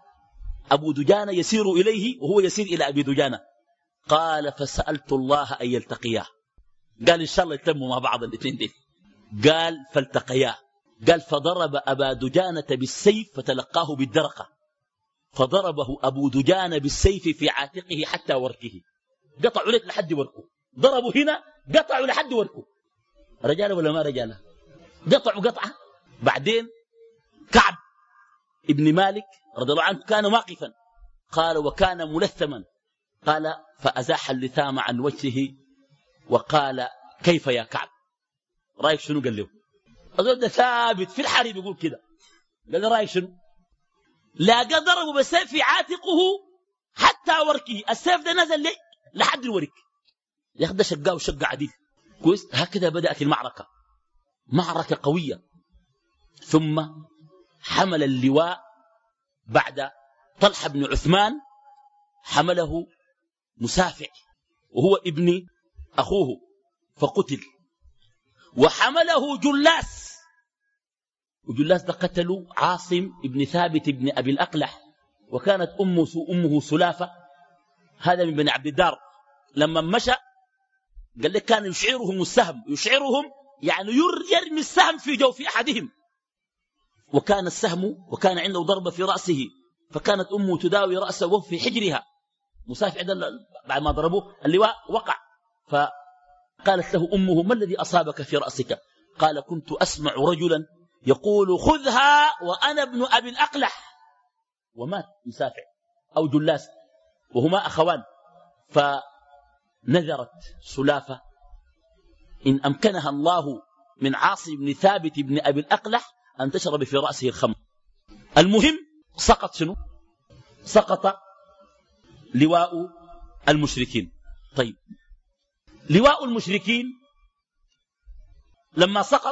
أبو دجانة يسير إليه وهو يسير إلى أبي دجانة. قال فسألت الله أن يلتقياه. قال إن شاء الله يتموا مع بعض الاثنين دي. قال فالتقياه. قال فضرب أبا دجانة بالسيف فتلقاه بالدرقة، فضربه أبو دجانة بالسيف في عاتقه حتى وركه، قطعوا لك لحد وركه، ضربوا هنا قطعوا لحد وركه. رجاله ولا ما رجاله؟ قطعوا قطعة. بعدين كعب ابن مالك رضي الله عنه كان واقفا، قال وكان ملثما، قال فأزاح اللثام عن وجهه وقال كيف يا كعب؟ رأيك شنو؟ قال له أظن ده ثابت في الحرب يقول كده. قال له رأيك شنو؟ لا ضربه بالسيف في عاتقه حتى وركه، السيف ده نزل لي لحد الورك. يا أخي ده شقاه وشقة عديد كويس. هكذا بدأت المعركة، معركة قوية. ثم حمل اللواء بعد طلحة بن عثمان، حمله مسافع وهو ابن أخوه فقتل، وحمله جلاس، وجلاس ده قتلوا عاصم ابن ثابت ابن أبي الأقلح، وكانت أمه, أمه سلافة، هذا من بني عبد الدار. لما مشى قال لك كان يشعرهم السهم، يشعرهم يعني يرمي السهم في جوف أحدهم، وكان السهم وكان عنده ضربة في رأسه، فكانت أمه تداوي رأسه وهو في حجرها. مسافع ده بعد ما ضربوه اللواء وقع، فقالت له أمه ما الذي أصابك في رأسك؟ قال كنت أسمع رجلا يقول خذها وأنا ابن أبي الأقلح، ومات مسافع أو جلاس وهما أخوان. فنذرت سلافة إن أمكنها الله من عاصم بن ثابت بن أبي الأقلح أن تشرب في رأسه الخمر. المهم سقط شنو؟ سقط لواء المشركين. طيب لواء المشركين لما سقط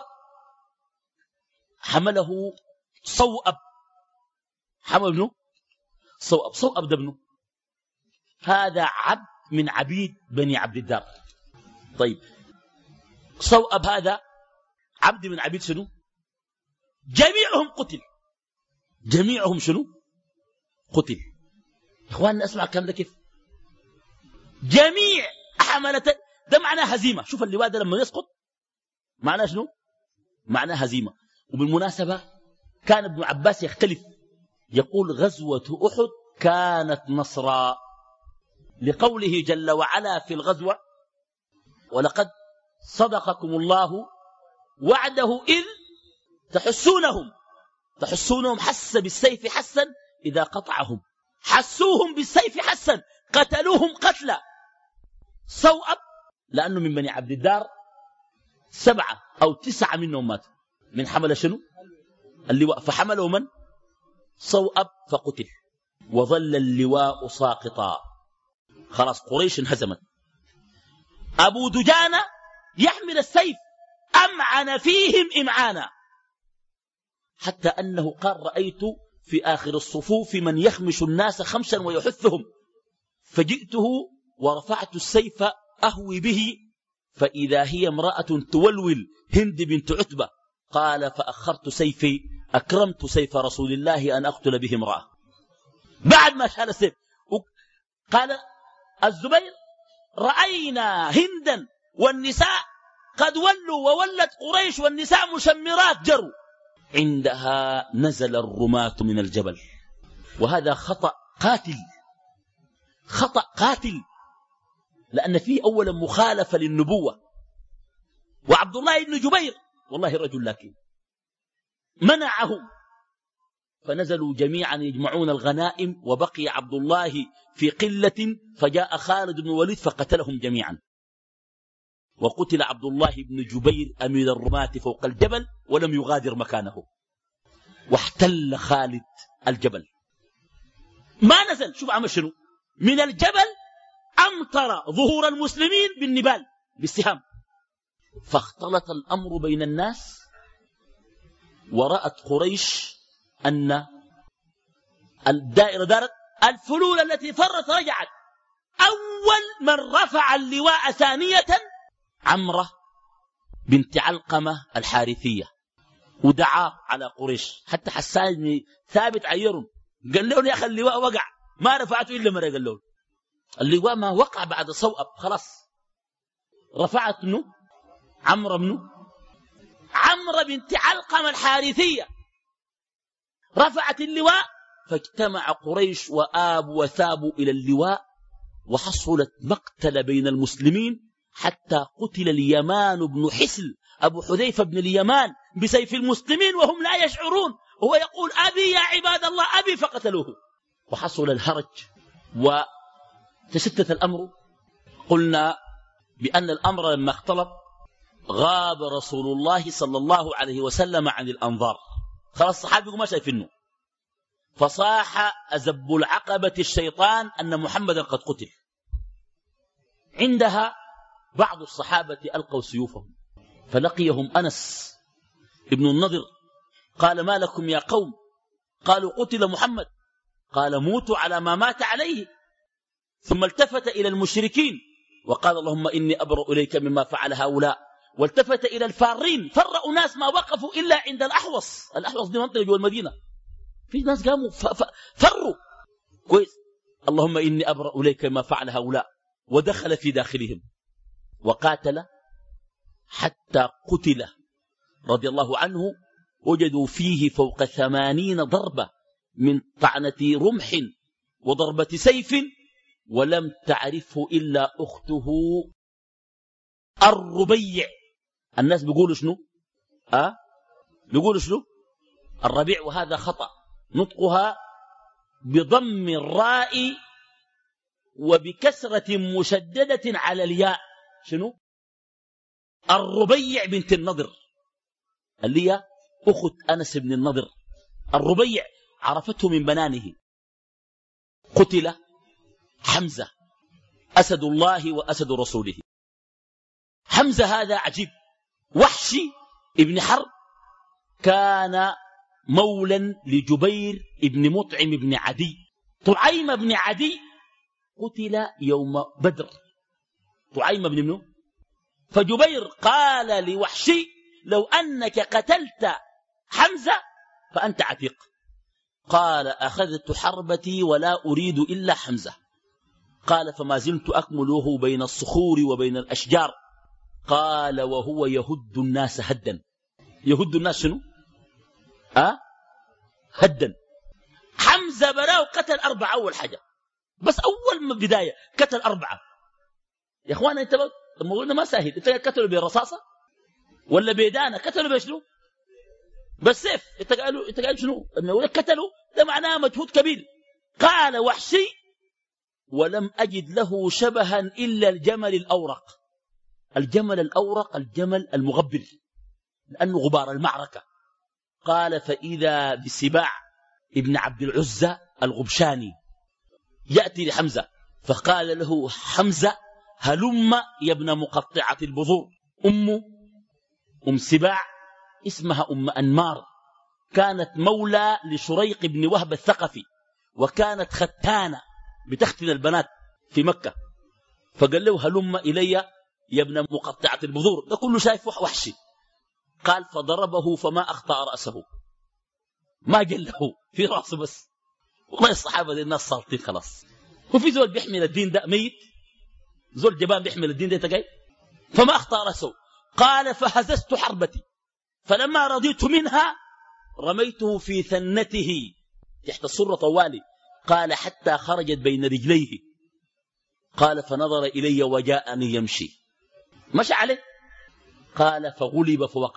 حمله صوأب، حمل ابنه صوأب. صوأب ده ابنه، هذا عبد من عبيد بني عبد الدار. طيب صوأب هذا عبد من عبيد شنو؟ جميعهم قتل، جميعهم شنو؟ قتل. إخواننا اسمع الكلام ده كيف. جميع حملة ده معناه هزيمة. شوف اللواء ده لما يسقط معناه شنو؟ معناه هزيمة. وبالمناسبة كان ابن عباس يختلف، يقول غزوة أحد كانت نصرا، لقوله جل وعلا في الغزوة ولقد صدقكم الله وعده إذ تحسونهم تحسونهم حس بالسيف حسا إذا قطعهم، حسوهم بالسيف حسا، قتلوهم قتلا. صوأب لأنه من بني عبد الدار سبعة أو تسعة منهم ماتوا من حمل شنو اللواء، فحملوا من صوأب فقتل، وظل اللواء ساقطا. خلاص قريش انهزمت. أبو دجانة يحمل السيف أمعن فيهم إمعانا، حتى أنه قال رأيت في آخر الصفوف من يخمش الناس خمشا ويحثهم، فجئته ورفعت السيف أهوي به فإذا هي امرأة تولول هند بنت عتبة. قال فأخرت سيفي أكرمت سيف رسول الله أن أقتل به امرأة. بعد ما شال السيف قال الزبير رأينا هندا والنساء قد ولوا وولت قريش والنساء مشمرات جروا. عندها نزل الرماة من الجبل. وهذا خطأ قاتل، خطأ قاتل، لأن فيه أولا مخالفة للنبوة. وعبد الله بن جبير والله رجل لكن منعهم، فنزلوا جميعا يجمعون الغنائم، وبقي عبد الله في قلة، فجاء خالد بن الوليد فقتلهم جميعا. وقتل عبد الله بن جبير أمير الرماة فوق الجبل ولم يغادر مكانه، واحتل خالد الجبل ما نزل. شوف عمل شنو من الجبل، أمطر ظهور المسلمين بالنبال بالسهام. فاختلط الأمر بين الناس، ورأت قريش أن الدائرة دارت، الفلول التي فرت رجعت. أول من رفع اللواء ثانية عمرة بنت علقمة الحارثية، ودعا على قريش. حتى حسان بن ثابت عيرهم قال له يا أخي اللواء وقع، ما رفعته إلا مرة. قال له اللواء ما وقع بعد صوأب، خلاص رفعت منه عمرو منه عمرة بنت علقمة الحارثية، رفعت اللواء. فاجتمع قريش وآبوا وثابوا إلى اللواء، وحصلت مقتل بين المسلمين، حتى قتل اليمان بن حسل أبو حذيفة بن اليمان بسيف المسلمين وهم لا يشعرون، وهو يقول أبي يا عباد الله أبي، فقتلوه. وحصل الهرج وتشتت الأمر. قلنا بأن الأمر لما اختلط غاب رسول الله صلى الله عليه وسلم عن الأنظار، خلاص الصحابة ما شايفينه. فصاح أزب العقبة الشيطان أن محمدا قد قتل. عندها بعض الصحابة ألقوا سيوفهم، فلقيهم أنس ابن النضر قال ما لكم يا قوم؟ قالوا قتل محمد. قال موتوا على ما مات عليه. ثم التفت إلى المشركين وقال اللهم إني أبرأ إليك مما فعل هؤلاء. والتفت إلى الفارين، فرأوا ناس ما وقفوا إلا عند الأحوص. الأحوص دي منطقة جوا المدينة، في ناس قاموا فروا كويس. اللهم إني أبرأ إليك مما فعل هؤلاء. ودخل في داخلهم وقاتل حتى قتل رضي الله عنه. وجدوا فيه فوق ثمانين ضربة من طعنة رمح وضربة سيف، ولم تعرفه إلا أخته الربيع. الناس بيقولوا شنو؟ أه؟ بيقولوا شنو؟ الربيع، وهذا خطأ. نطقها بضم الراء وبكسرة مشددة على الياء. شنو؟ الربيع بنت النضر اللي هي أخت أنس بن النضر. الربيع عرفته من بنانه. قتل حمزة أسد الله وأسد رسوله. حمزة هذا عجيب. وحشي ابن حرب كان مولا لجبير ابن مطعم بن عدي. طعيم بن عدي قتل يوم بدر. طعيم بن منه. فجبير قال لوحشي لو أنك قتلت حمزة فأنت عتيق. قال أخذت حربتي ولا أريد إلا حمزة. قال فما زلت أكمله بين الصخور وبين الأشجار. قال وهو يهد الناس هدا. يهد الناس شنو؟ أه؟ هدا. حمزة براو قتل أربعة أول حاجة، بس أول ما بداية قتل أربعة. يا أخوانا أنت الموضوع ما سهل. أنت قتلوا بالرصاصة ولا بيدانة؟ قتلوا بشنو؟ بالسيف. أنت قالوا أنت قالوا شنو؟ الموضوع قتلوا ده معناه مجهود كبير. قال وحشي ولم أجد له شبها إلا الجمل الأورق. الجمل الأورق الجمل المغبر لأنه غبار المعركة. قال فإذا بسباع ابن عبد العزة الغبشاني يأتي لحمزة فقال له حمزة هلم يا ابن مقطعة البذور. أم أم سباع اسمها أم أنمار، كانت مولى لشريق بن وهب الثقفي، وكانت ختانة بتختن البنات في مكة. فقال له هلم إلي يا ابن مقطعة البذور. ده كله شايف وحشي. قال فضربه فما أخطأ رأسه، ما جله في رأسه بس. والله الصحابة دي الناس صالطين خلاص. وفي زول بيحمل الدين ده ميت، زول جبان بيحمل الدين ده تقاي، فما أخطأ رأسه. قال فهززت حربتي فلما رضيت منها رميته في ثنته تحت السرة طوالي. قال حتى خرجت بين رجليه. قال فنظر إلي وجاءني يمشي، مشى عليه. قال فغلب فوقع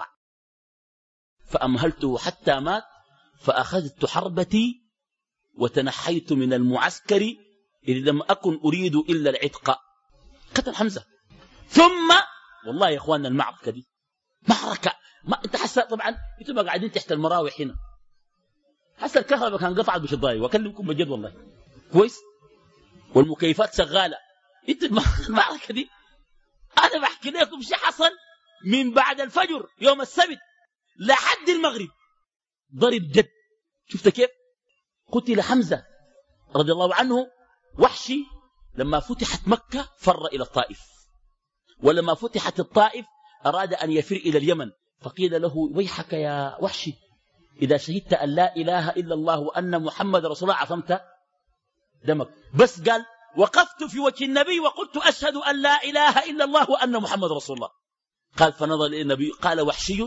فأمهلته حتى مات. فأخذت حربتي وتنحيت من المعسكر إذ لم أكن أريد إلا العتق. قتل حمزة. ثم والله يا إخواننا المعركة دي معركة ما أنت حس طبعا أنتم ما قاعدين تحت المراوح هنا، حس الكهرباء كان قطعت بش الضايق وأكلمكم بجد والله كويس، والمكيفات شغالة. أنت المعركة دي أنا بحكي لكم شيء حصل من بعد الفجر يوم السبت لحد المغرب ضرب جد. شفت كيف قتل حمزة رضي الله عنه. وحشي لما فتحت مكة فر إلى الطائف، ولما فتحت الطائف أراد أن يفر إلى اليمن، فقيل له ويحك يا وحشي إذا شهدت أن لا إله إلا الله وأن محمد رسول الله عصمت دمك. بس قال وقفت في وجه النبي وقلت أشهد أن لا إله إلا الله وأن محمد رسول الله. قال فنظر إلى النبي قال وحشي؟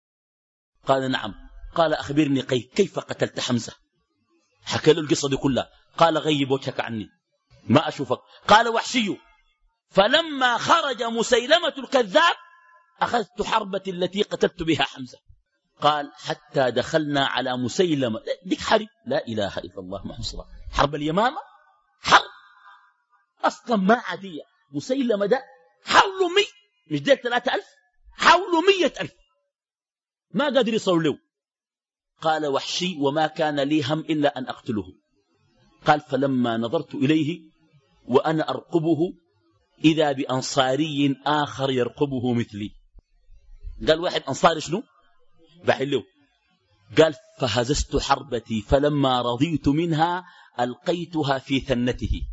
قال نعم. قال أخبرني كيف قتلت حمزة؟ حكى له القصة دي كلها. قال غيب وجهك عني ما أشوفك. قال وحشي فلما خرج مسيلمة الكذاب أخذت حربتي التي قتلت بها حمزة. قال حتى دخلنا على مسيلمة ديك حرب لا إله إلا الله محمد صلى الله عليه وسلم. حرب اليمامة حرب أصلا ما عادية. مسيلمة ده حوله مي مش ديك ثلاثة ألف، حوله مية ألف ما قادر يصولوا. قال وحشي وما كان لي هم إلا أن أقتله. قال فلما نظرت إليه وأنا أرقبه إذا بأنصاري آخر يرقبه مثلي. قال واحد أنصاري شنو بحله. قال فهززت حربتي فلما رضيت منها ألقيتها في ثنته.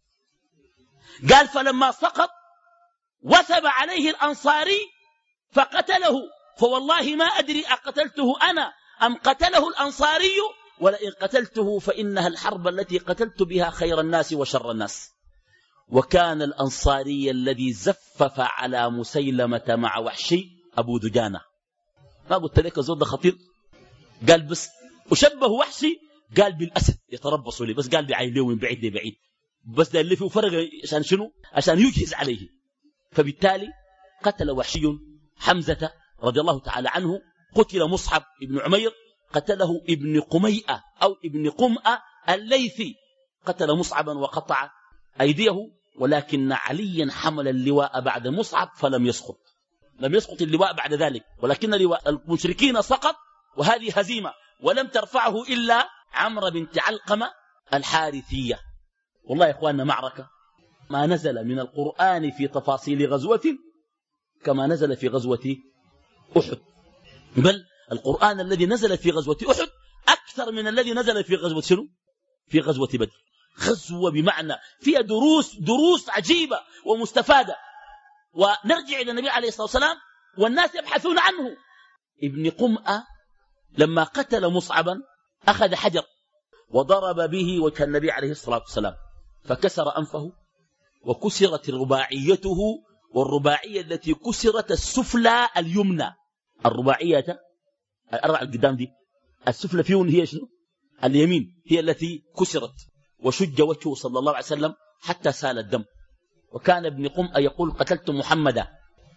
قال فلما سقط وثب عليه الأنصاري فقتله، فوالله ما أدري أقتلته أنا أم قتله الأنصاري، ولئن قتلته فإنها الحرب التي قتلت بها خير الناس وشر الناس. وكان الأنصاري الذي زفف على مسيلمة مع وحشي أبو دجانة. ما قلت لك الزود ده خطير؟ قال بس أشبه وحشي قال بالأسد يتربص لي، بس قال بعينه من بعيد لبعيد، بس ده اللي فيه فرق عشان شنو؟ عشان يجهز عليه. فبالتالي قتل وحشي حمزة رضي الله تعالى عنه. قتل مصعب ابن عمير قتله ابن قميئة أو ابن قمأة الليثي، قتل مصعبا وقطع أيديه، ولكن عليا حمل اللواء بعد مصعب فلم يسقط، لم يسقط اللواء بعد ذلك، ولكن لواء المشركين سقط، وهذه هزيمة ولم ترفعه إلا عمرو بنت علقمة الحارثية. والله يا إخواننا معركة ما نزل من القرآن في تفاصيل غزوة كما نزل في غزوة أحد، بل القرآن الذي نزل في غزوة أحد أكثر من الذي نزل في غزوة شنو؟ في غزوة بدر. غزوة بمعنى فيها دروس دروس عجيبة ومستفادة. ونرجع إلى النبي عليه الصلاة والسلام والناس يبحثون عنه. ابن قمأة لما قتل مصعبا أخذ حجر وضرب به وجه النبي عليه الصلاة والسلام فكسر أنفه، وكسرت رباعيته، والرباعية التي كسرت السفلى اليمنى. الرباعية الأربعة القدام دي السفلى فيهم هي شنو؟ اليمين هي التي كسرت. وشج وجهه صلى الله عليه وسلم حتى سال الدم. وكان ابن قمأ يقول قتلت محمدا.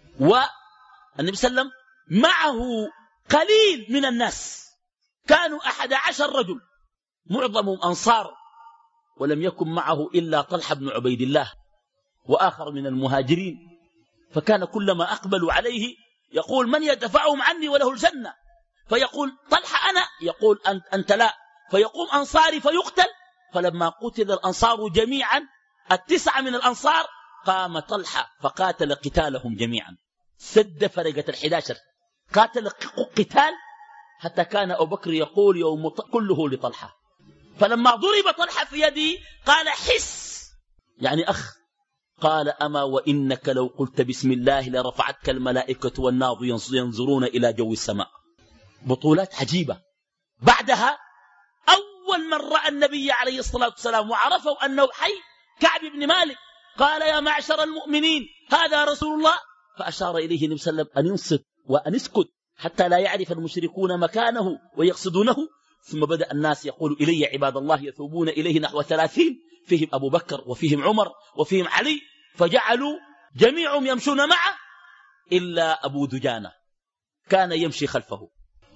والنبي صلى الله عليه وسلم معه قليل من الناس، كانوا أحد عشر رجل معظمهم أنصار، ولم يكن معه إلا طلحة بن عبيد الله وآخر من المهاجرين. فكان كلما أقبلوا عليه يقول من يدفعهم عني وله الجنة، فيقول طلحة أنا، يقول أنت, أنت لا، فيقوم أنصاري فيقتل. فلما قتل الأنصار جميعا التسعة من الأنصار قام طلحة فقاتل قتالهم جميعا، سد فرقة الحداشر، قاتل قتال حتى كان أبو بكر يقول يوم كله لطلحة. فلما ضرب طلحة في يدي قال حس يعني أخ، قال أما وإنك لو قلت بسم الله لرفعتك الملائكة والناظر ينظرون إلى جو السماء. بطولات عجيبة. بعدها أول من رأى النبي عليه الصلاة والسلام وعرفوا أنه حي كعب بن مالك، قال يا معشر المؤمنين هذا رسول الله، فأشار إليه النبي صلى الله عليه وسلم أن ينصت وأن يسكت حتى لا يعرف المشركون مكانه ويقصدونه. ثم بدأ الناس يقول إلي عباد الله يثوبون إليه نحو ثلاثين، فيهم أبو بكر وفيهم عمر وفيهم علي، فجعلوا جميعهم يمشون معه إلا أبو دجانة كان يمشي خلفه.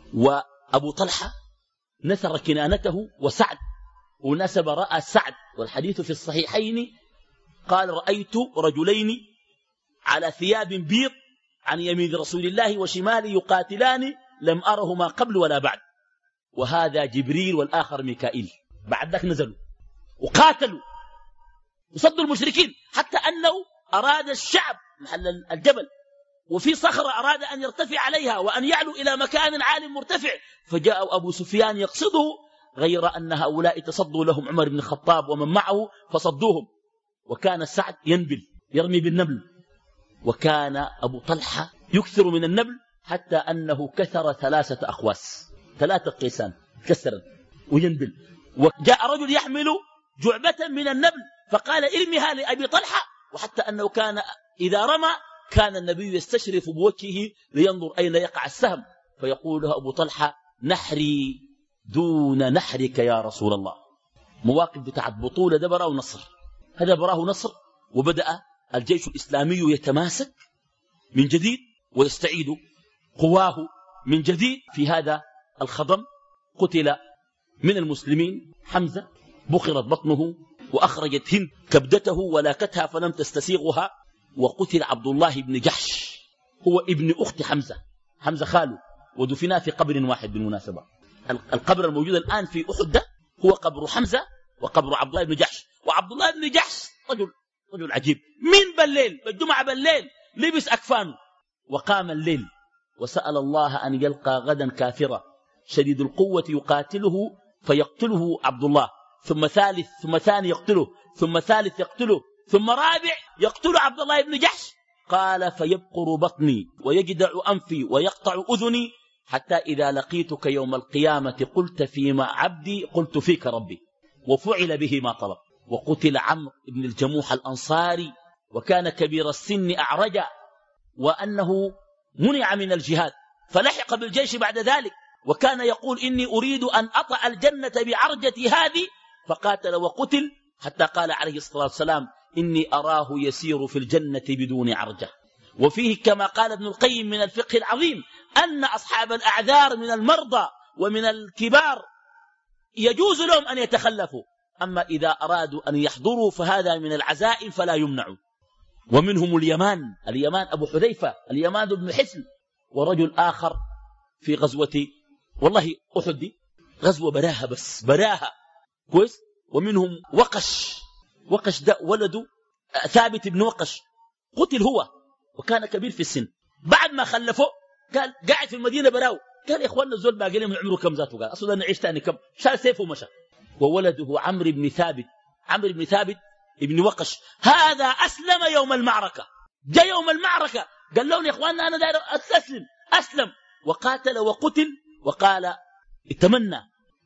وأبو طلحة نثر كنانته وسعد ونسب رأى سعد، والحديث في الصحيحين قال رأيت رجلين على ذياب بيض عن يمين رسول الله وشماله يقاتلان لم أرهما قبل ولا بعد، وهذا جبريل والآخر ميكائيل. بعد ذلك نزلوا وقاتلوا وصدوا المشركين، حتى أنه أراد الشعب محل الجبل وفي صخرة أراد أن يرتفع عليها وأن يعلو إلى مكان عال مرتفع، فجاء أبو سفيان يقصده، غير أن هؤلاء تصدوا لهم عمر بن الخطاب ومن معه فصدوهم. وكان سعد ينبل يرمي بالنبل، وكان أبو طلحة يكثر من النبل حتى أنه كثر ثلاثة أخواس، ثلاثة قيسان كسرا وينبل. وجاء رجل يحمل جعبة من النبل فقال ارمها لأبي طلحة، وحتى أنه كان إذا رمى كان النبي يستشرف بوجهه لينظر أين يقع السهم، فيقول له أبو طلحة نحري دون نحرك يا رسول الله. مواقف بتاعت بطولة ده براه نصر، هذا براه نصر. وبدأ الجيش الإسلامي يتماسك من جديد ويستعيد قواه من جديد. في هذا الخضم قتل من المسلمين حمزة، بخرت بطنه وأخرجت هند كبدته ولاكتها فلم تستسيغها. وقتل عبد الله بن جحش، هو ابن أخت حمزة، حمزة خاله، ودفنا في قبر واحد بالمناسبة. القبر الموجود الآن في أحد ده هو قبر حمزة وقبر عبد الله بن جحش. وعبد الله بن جحش رجل رجل عجيب، من بالليل بالجمعة بالليل لبس أكفانه وقام الليل وسأل الله أن يلقى غدا كافرا شديد القوة يقاتله فيقتله عبد الله، ثم ثالث ثم ثاني يقتله، ثم ثالث يقتله، ثم رابع يقتل عبد الله بن جحش. قال فيبقر بطني ويجدع أنفي ويقطع أذني حتى إذا لقيتك يوم القيامة قلت فيما عبدي قلت فيك ربي، وفعل به ما طلب. وقتل عمرو بن الجموح الأنصاري، وكان كبير السن أعرجا، وأنه منع من الجهاد فلحق بالجيش بعد ذلك، وكان يقول إني أريد أن أطأ الجنة بعرجتي هذه، فقاتل وقتل حتى قال عليه الصلاة والسلام إني أراه يسير في الجنة بدون عرجة. وفيه كما قال ابن القيم من الفقه العظيم أن أصحاب الأعذار من المرضى ومن الكبار يجوز لهم أن يتخلفوا، أما إذا أرادوا أن يحضروا فهذا من العزائم فلا يمنعوا. ومنهم اليمان، اليمان أبو حذيفة، اليمان بن حسن، ورجل آخر في غزوة والله أحد دي غزوة براها بس براها كويس. ومنهم وقش، وقش ده ولده ثابت بن وقش، قتل هو وكان كبير في السن. بعد ما خلفه قال قاعد في المدينة براو، قال يا إخواننا الزول باقي لي من عمره كم ذاته، قال أصلا نعيش تاني كم، شال سيفه ومشى. وولده عمرو بن ثابت، عمرو بن ثابت ابن وقش، هذا أسلم يوم المعركة، جاء يوم المعركة قال لهم يا إخواننا أنا داير أستسلم، أسلم وقاتل وقتل، وقال اتمنى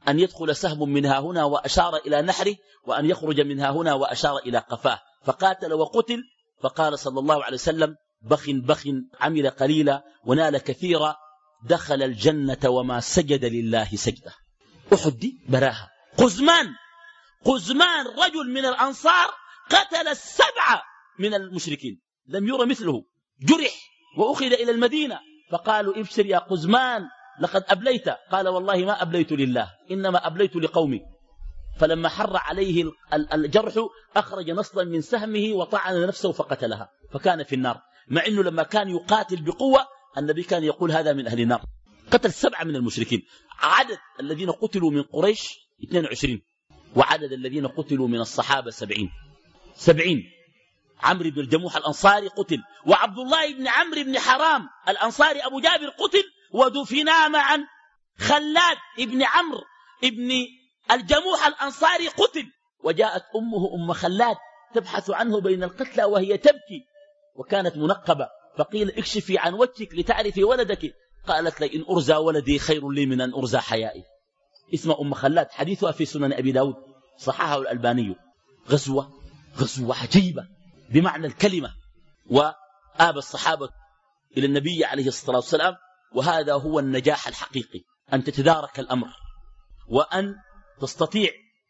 أن يدخل سهم منها هنا وأشار إلى نحره، وأن يخرج منها هنا وأشار إلى قفاه، فقاتل وقتل. فقال صلى الله عليه وسلم: بخ بخ، عمل قليلا ونال كثيرا، دخل الجنة وما سجد لله سجدة. أحد دي براها. قزمان قزمان رجل من الأنصار قتل السبعة من المشركين، لم يرى مثله، جرح وأخذ إلى المدينة، فقالوا: ابشر يا قزمان لقد أبليت. قال: والله ما أبليت لله، إنما أبليت لقومي. فلما حر عليه الجرح أخرج نصلا من سهمه وطعن نفسه فقتلها، فكان في النار، مع أنه لما كان يقاتل بقوة النبي كان يقول: هذا من أهل النار. قتل سبعة من المشركين. عدد الذين قتلوا من قريش اثنين وعشرين، وعدد الذين قتلوا من الصحابة سبعين سبعين. عمرو بن الجموح الأنصاري قتل، وعبد الله بن عمرو بن حرام الأنصاري أبو جابر قتل، ودفنا معا. خلاد بن عمرو بن الجموح الأنصاري قتل، وجاءت أمه أم خلاد تبحث عنه بين القتلى وهي تبكي، وكانت منقبة، فقيل: اكشفي عن وجهك لتعرفي ولدك. قالت: لئن أرزى ولدي خير لي من أن أرزى حيائي. اسمها أم خلاد، حديثها في سنن أبي داود، صححه الألباني. غزوة غزوة عجيبة بمعنى الكلمة، وآب الصحابة إلى النبي عليه الصلاة والسلام. وهذا هو النجاح الحقيقي، أن تتدارك الأمر، وأن تستطيع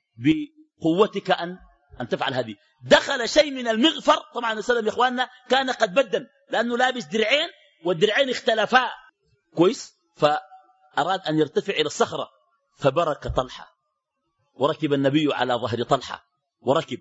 بقوتك أن أن تفعل هذه. دخل شيء من المغفر، طبعا السلام يا إخواننا كان قد بدل، لأنه لابس درعين والدرعين اختلفا كويس، فأراد أن يرتفع إلى الصخرة، فبرك طلحة، وركب النبي على ظهر طلحة وركب.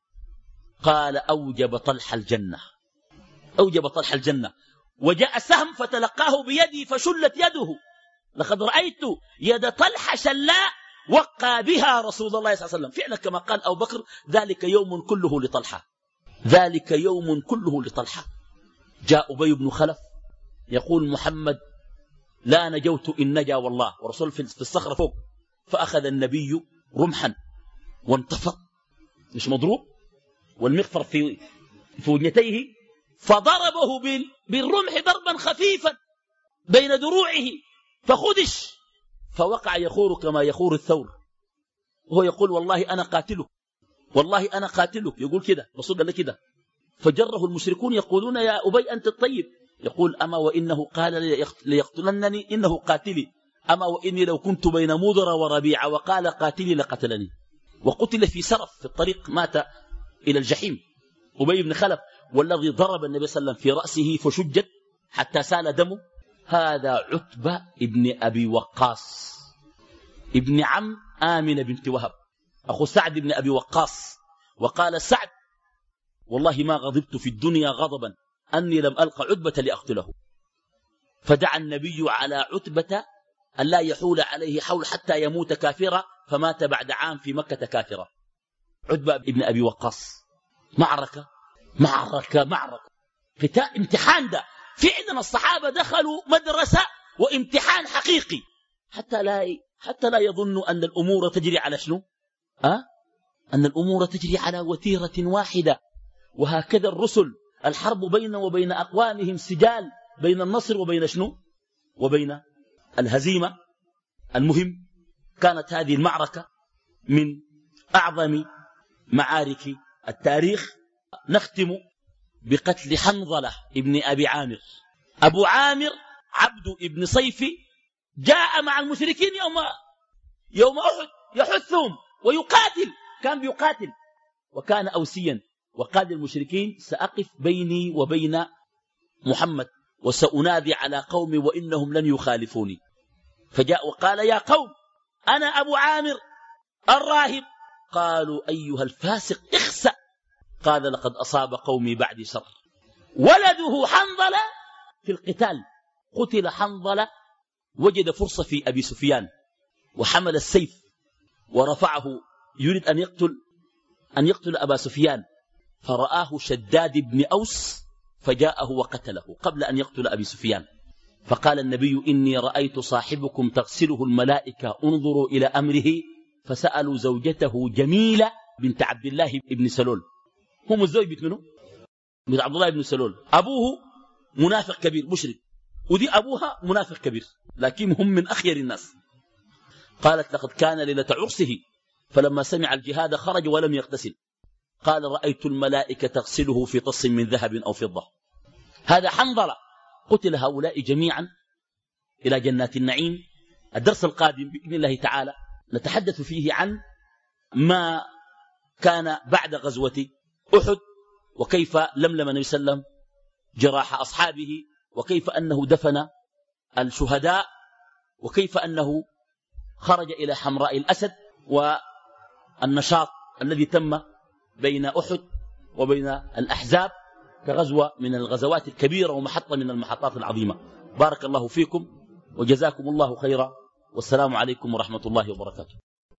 قال: أوجب طلحة الجنة، أوجب طلحة الجنة. وجاء سهم فتلقاه بيدي فشلت يده. لقد رأيت يد طلحة شلاء وقى بها رسول الله صلى الله عليه وسلم. فعلا كما قال أبو بكر: ذلك يوم كله لطلحة، ذلك يوم كله لطلحة. جاء أبي بن خلف يقول: محمد لا نجوت إن نجا والله، ورسول في الصخرة فوق. فأخذ النبي رمحا وانتفض، مش مضروب، والمغفر في في وجنتيه، فضربه بالرمح ضربا خفيفا بين دروعه فخدش، فوقع يخور كما يخور الثور، وهو يقول: والله أنا قاتلك، والله أنا قاتلك. يقول كده، رسول الله كده. فجره المشركون يقولون: يا أبي أنت الطيب. يقول: أما وإنه قال ليقتلنني إنه قاتلي، أما وإني لو كنت بين مضر وربيع وقال قاتلي لقتلني. وقتل في سرف في الطريق، مات إلى الجحيم أبي بن خلف، والذي ضرب النبي صلى الله عليه وسلم في رأسه فشجت حتى سال دمه. هذا عتبة ابن أبي وقاص ابن عم آمنة بنت وهب، أخو سعد بن أبي وقاص. وقال سعد: والله ما غضبت في الدنيا غضبا أني لم ألقى عتبة لأقتله. فدعا النبي على عتبة أن لا يحول عليه حول حتى يموت كافرا، فمات بعد عام في مكة كافرا. عتبة ابن أبي وقاص. معركة معركة معركة قتال، امتحان. ده فعلا الصحابة دخلوا مدرسة وامتحان حقيقي، حتى لا حتى لا يظنوا أن الأمور تجري على شنو؟ أه؟ أن الأمور تجري على وتيرة واحدة. وهكذا الرسل، الحرب بين وبين أقوامهم سجال، بين النصر وبين شنو؟ وبين الهزيمة. المهم، كانت هذه المعركة من أعظم معارك التاريخ. نختم بقتل حنظلة ابن أبي عامر. أبو عامر عبد ابن صيفي جاء مع المشركين يوم يوم أحد يحثهم ويقاتل، كان بيقاتل، وكان أوسيا، وقال للمشركين: سأقف بيني وبين محمد وسأنادي على قومي وإنهم لن يخالفوني. فجاء وقال: يا قوم، أنا أبو عامر الراهب. قالوا: أيها الفاسق اخسأ. قال: لقد أصاب قومي بعد شر. ولده حنظلة في القتال، قتل حنظلة، وجد فرصة في أبي سفيان وحمل السيف ورفعه يريد أن يقتل أن يقتل أبا سفيان، فرآه شداد بن أوس فجاءه وقتله قبل أن يقتل أبي سفيان. فقال النبي: إني رأيت صاحبكم تغسله الملائكة، انظروا إلى أمره. فسألوا زوجته جميلة بنت عبد الله بن سلول. هم الزوج بنت منه؟ بنت عبد الله بن سلول. أبوه منافق كبير مشرك، ودي أبوها منافق كبير، لكن هم من أخير الناس. قالت لقد كان ليلة عرسه فلما سمع الجهاد خرج ولم يغتسل. قال رأيت الملائكة تغسله في طص من ذهب أو فضة. هذا حنظلة. قتل هؤلاء جميعا إلى جنات النعيم. الدرس القادم بإذن الله تعالى نتحدث فيه عن ما كان بعد غزوة أحد، وكيف لملم النبي صلى الله عليه وسلم جراح أصحابه، وكيف أنه دفن الشهداء، وكيف أنه خرج إلى حمراء الأسد، والنشاط الذي تم بين أحد وبين الأحزاب كغزوة من الغزوات الكبيرة ومحطة من المحطات العظيمة. بارك الله فيكم وجزاكم الله خيرا، والسلام عليكم ورحمة الله وبركاته.